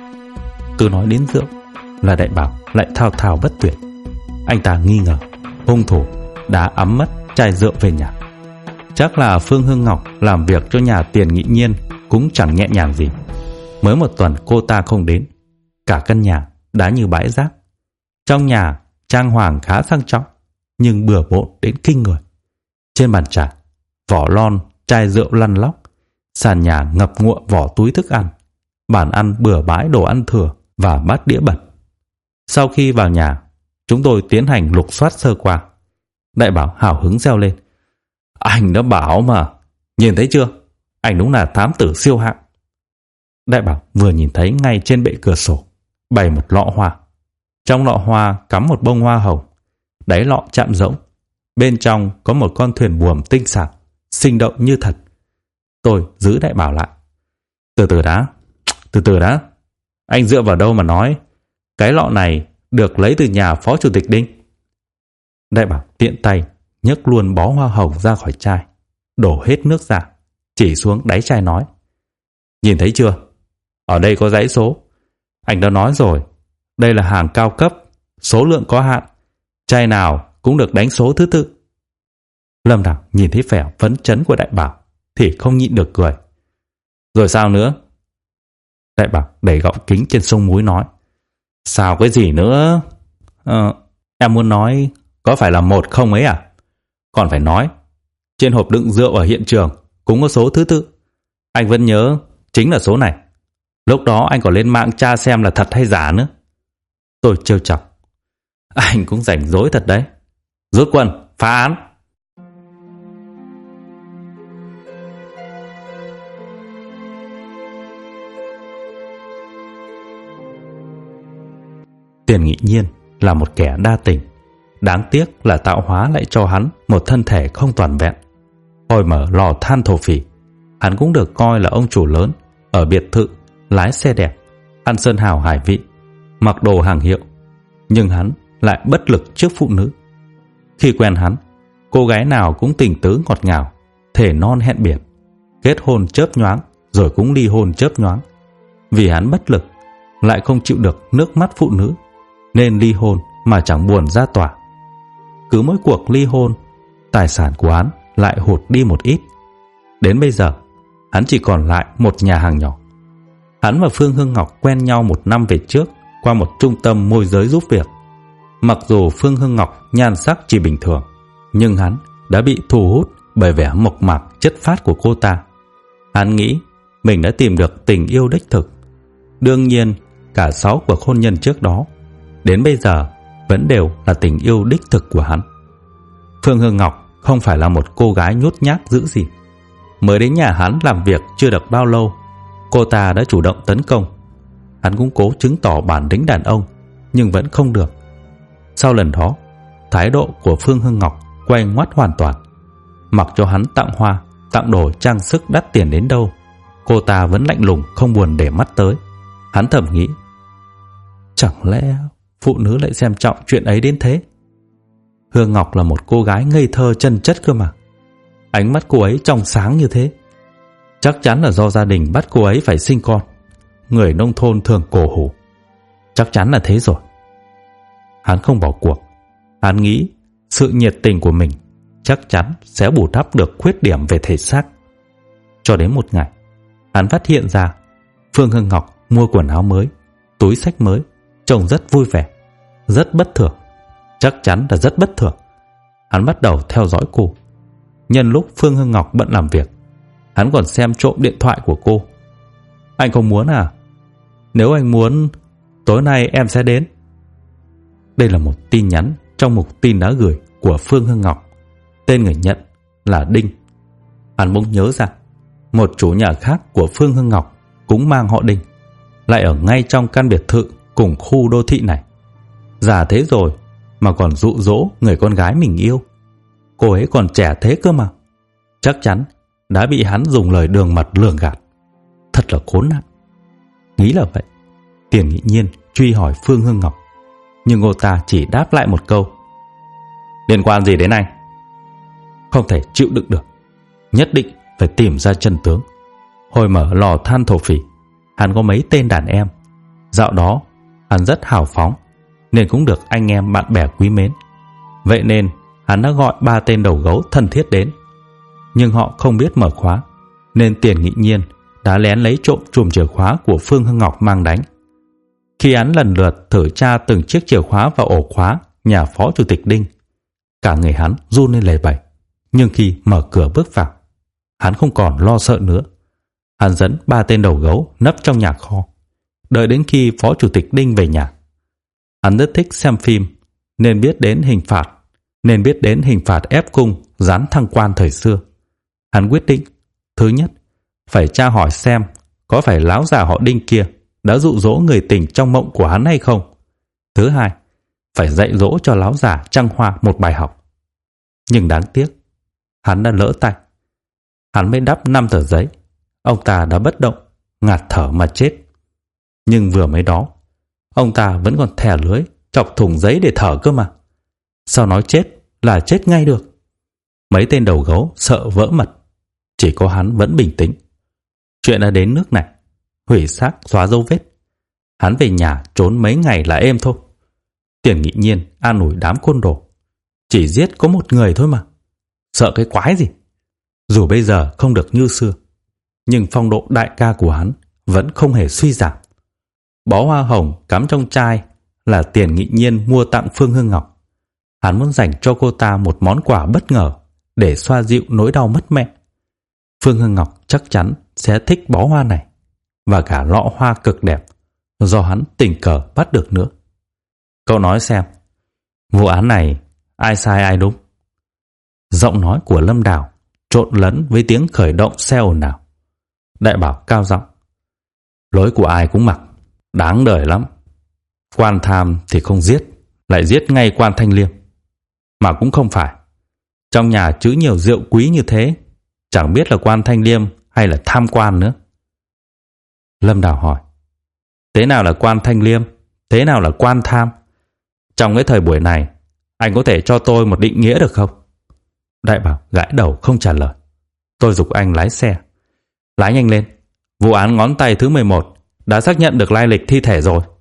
Cứ nói đến rượu là Đại Bảo lại thao thao bất tuyệt. Anh ta nghi ngờ hung thủ đã ẵm mất chai rượu về nhà. Chắc là Phương Hương Ngọc làm việc cho nhà Tiền Nghị Nhiên cũng chẳng nhẹ nhàng gì. Mới một tuần cô ta không đến, cả căn nhà đã như bãi rác. Trong nhà trang hoàng khá sang trọng, nhưng bừa bộn đến kinh người. Trên bàn trà, vỏ lon, chai rượu lăn lóc. Sàn nhà ngập ngụa vỏ túi thức ăn. Bàn ăn bừa bãi đồ ăn thừa và bát đĩa bẩn. Sau khi vào nhà, chúng tôi tiến hành lục soát sơ qua. Đại Bảo hào hứng reo lên, anh đã bảo mà, nhìn thấy chưa, anh đúng là thám tử siêu hạng. Đại Bảo vừa nhìn thấy ngay trên bệ cửa sổ bày một lọ hoa. Trong lọ hoa cắm một bông hoa hồng, đáy lọ chạm rỗng. Bên trong có một con thuyền buồm tinh xảo, sinh động như thật. Tôi giữ Đại Bảo lại. Từ từ đã. Anh dựa vào đâu mà nói cái lọ này được lấy từ nhà Phó Chủ tịch Đinh? Đại Bảo tiện tay nhấc luôn bó hoa hồng ra khỏi chai, đổ hết nước ra, chỉ xuống đáy chai nói, nhìn thấy chưa, ở đây có dãy số. Anh đã nói rồi, đây là hàng cao cấp, số lượng có hạn, chai nào cũng được đánh số thứ tự. Lâm Đằng nhìn thấy vẻ phấn chấn của Đại Bảo thì không nhịn được cười. Rồi sao nữa? Đại Bảo đẩy gọng kính trên sông múi nói, sao cái gì nữa? Em muốn nói có phải là 1 không ấy à? Còn phải nói trên hộp đựng rượu ở hiện trường cũng có số thứ tự. Anh vẫn nhớ chính là số này. Lúc đó anh còn lên mạng tra xem là thật hay giả nữa. Tôi trêu chọc, anh cũng rảnh rỗi thật đấy. Rút quân, phá án. Tiền Nghị Nhiên là một kẻ đa tình. Đáng tiếc là tạo hóa lại cho hắn một thân thể không toàn vẹn. Hồi mở lò than thổ phỉ, hắn cũng được coi là ông chủ lớn, ở biệt thự, lái xe đẹp, ăn sơn hào hải vị, mặc đồ hàng hiệu. Nhưng hắn lại bất lực trước phụ nữ. Khi quen hắn, cô gái nào cũng tình tứ ngọt ngào, thề non hẹn biển, kết hôn chớp nhoáng rồi cũng ly hôn chớp nhoáng. Vì hắn bất lực, lại không chịu được nước mắt phụ nữ, nên ly hôn mà chẳng buồn ra tòa. Cứ mỗi cuộc ly hôn, tài sản của hắn lại hụt đi một ít. Đến bây giờ, hắn chỉ còn lại một nhà hàng nhỏ. Hắn và Phương Hương Ngọc quen nhau 1 năm về trước qua một trung tâm môi giới giúp việc. Mặc dù Phương Hương Ngọc nhan sắc chỉ bình thường, nhưng hắn đã bị thu hút bởi vẻ mộc mạc chất phác của cô ta. Hắn nghĩ mình đã tìm được tình yêu đích thực. Đương nhiên, cả 6 cuộc hôn nhân trước đó, đến bây giờ vẫn đều là tình yêu đích thực của hắn. Phương Hương Ngọc không phải là một cô gái nhút nhát dữ gì. Mới đến nhà hắn làm việc chưa được bao lâu, cô ta đã chủ động tấn công. Hắn cũng cố chứng tỏ bản lĩnh đàn ông, nhưng vẫn không được. Sau lần đó, thái độ của Phương Hương Ngọc quay ngoắt hoàn toàn. Mặc cho hắn tặng hoa, tặng đồ trang sức đắt tiền đến đâu, cô ta vẫn lạnh lùng không buồn để mắt tới. Hắn thầm nghĩ, chẳng lẽ phụ nữ lại xem trọng chuyện ấy đến thế? Hương Ngọc là một cô gái ngây thơ chân chất cơ mà. Ánh mắt cô ấy trong sáng như thế. Chắc chắn là do gia đình bắt cô ấy phải sinh con. Người nông thôn thường cổ hủ. Chắc chắn là thế rồi. Hắn không bỏ cuộc. Hắn nghĩ sự nhiệt tình của mình chắc chắn sẽ bù đắp được khuyết điểm về thể xác. Cho đến một ngày, hắn phát hiện ra Phương Hương Ngọc mua quần áo mới, túi xách mới, trông rất vui vẻ, rất bất thường. Chắc chắn là rất bất thường. Hắn bắt đầu theo dõi cô. Nhân lúc Phương Hương Ngọc bận làm việc, hắn còn xem trộm điện thoại của cô. Anh không muốn à? Nếu anh muốn, tối nay em sẽ đến. Đây là một tin nhắn trong mục tin đã gửi của Phương Hương Ngọc. Tên người nhận là Đinh. Hắn bỗng nhớ ra một chủ nhà khác của Phương Hương Ngọc cũng mang họ Đinh, lại ở ngay trong căn biệt thự cùng khu đô thị này. Già thế rồi mà còn dụ dỗ người con gái mình yêu. Cô ấy còn trẻ thế cơ mà. Chắc chắn đã bị hắn dùng lời đường mật lường gạt. Thật là khốn nạn. Nghĩ là vậy, Tiền Nghị Nhiên truy hỏi Phương Hương Ngọc, nhưng cô ta chỉ đáp lại một câu: liên quan gì đến anh? Không thể chịu đựng được, nhất định phải tìm ra chân tướng. Hồi mở lò than thổ phỉ, hắn có mấy tên đàn em. Dạo đó hắn rất hào phóng, nên cũng được anh em bạn bè quý mến. Vậy nên hắn đã gọi 3 tên đầu gấu thân thiết đến. Nhưng họ không biết mở khóa, nên Tiền Nghị Nhiên đã lén lấy trộm chùm chìa khóa của Phương Hương Ngọc mang đánh. Khi hắn lần lượt thử tra từng chiếc chìa khóa vào ổ khóa nhà phó chủ tịch Đinh, cả người hắn run lên lẩy bẩy. Nhưng khi mở cửa bước vào, hắn không còn lo sợ nữa. Hắn dẫn 3 tên đầu gấu nấp trong nhà kho, đợi đến khi phó chủ tịch Đinh về nhà. Hắn rất thích xem phim, nên biết đến hình phạt ép cung giáng thăng quan thời xưa. Hắn quyết định, thứ nhất, phải tra hỏi xem có phải láo già họ Đinh kia đã dụ dỗ người tình trong mộng của hắn hay không. Thứ hai, phải dạy dỗ cho láo già Trăng Hoa một bài học. Nhưng đáng tiếc, hắn đã lỡ tay. Hắn mới đắp 5 tờ giấy, ông ta đã bất động, ngạt thở mà chết. Nhưng vừa mới đó, ông ta vẫn còn thè lưới chọc thủng giấy để thở cơ mà. Sao nói chết là chết ngay được? Mấy tên đầu gấu sợ vỡ mật, chỉ có hắn vẫn bình tĩnh. Chuyện đã đến nước này, hủy xác xóa dấu vết. Hắn về nhà trốn mấy ngày là êm thôi. Tiền Nghị Nhiên an ủi đám côn đồ, chỉ giết có một người thôi mà, sợ cái quái gì. Dù bây giờ không được như xưa, nhưng phong độ đại ca của hắn vẫn không hề suy giảm. Bó hoa hồng cắm trong chai là Tiền Nghị Nhiên mua tặng Phương Hương Ngọc. Hắn muốn dành cho cô ta một món quà bất ngờ để xoa dịu nỗi đau mất mẹ. Phương Hương Ngọc chắc chắn sẽ thích bó hoa này và cả lọ hoa cực đẹp do hắn tình cờ bắt được nữa. Cậu nói xem, vụ án này ai sai ai đúng? Giọng nói của Lâm Đào trộn lẫn với tiếng khởi động xe ồn ào. Đại Bảo cao giọng: lỗi của ai cũng mặc, đáng đời lắm. Quan tham thì không giết, lại giết ngay quan Thanh Liêm. Mà cũng không phải, trong nhà chứa nhiều rượu quý như thế, chẳng biết là quan Thanh Liêm hay là tham quan nữa. Lâm Đào hỏi: thế nào là quan Thanh Liêm, thế nào là quan tham? Trong cái thời buổi này, anh có thể cho tôi một định nghĩa được không? Đại Bảo gãi đầu không trả lời. Tôi giục anh lái xe: lái nhanh lên, vụ án ngón tay thứ 11 đã xác nhận được lai lịch thi thể rồi.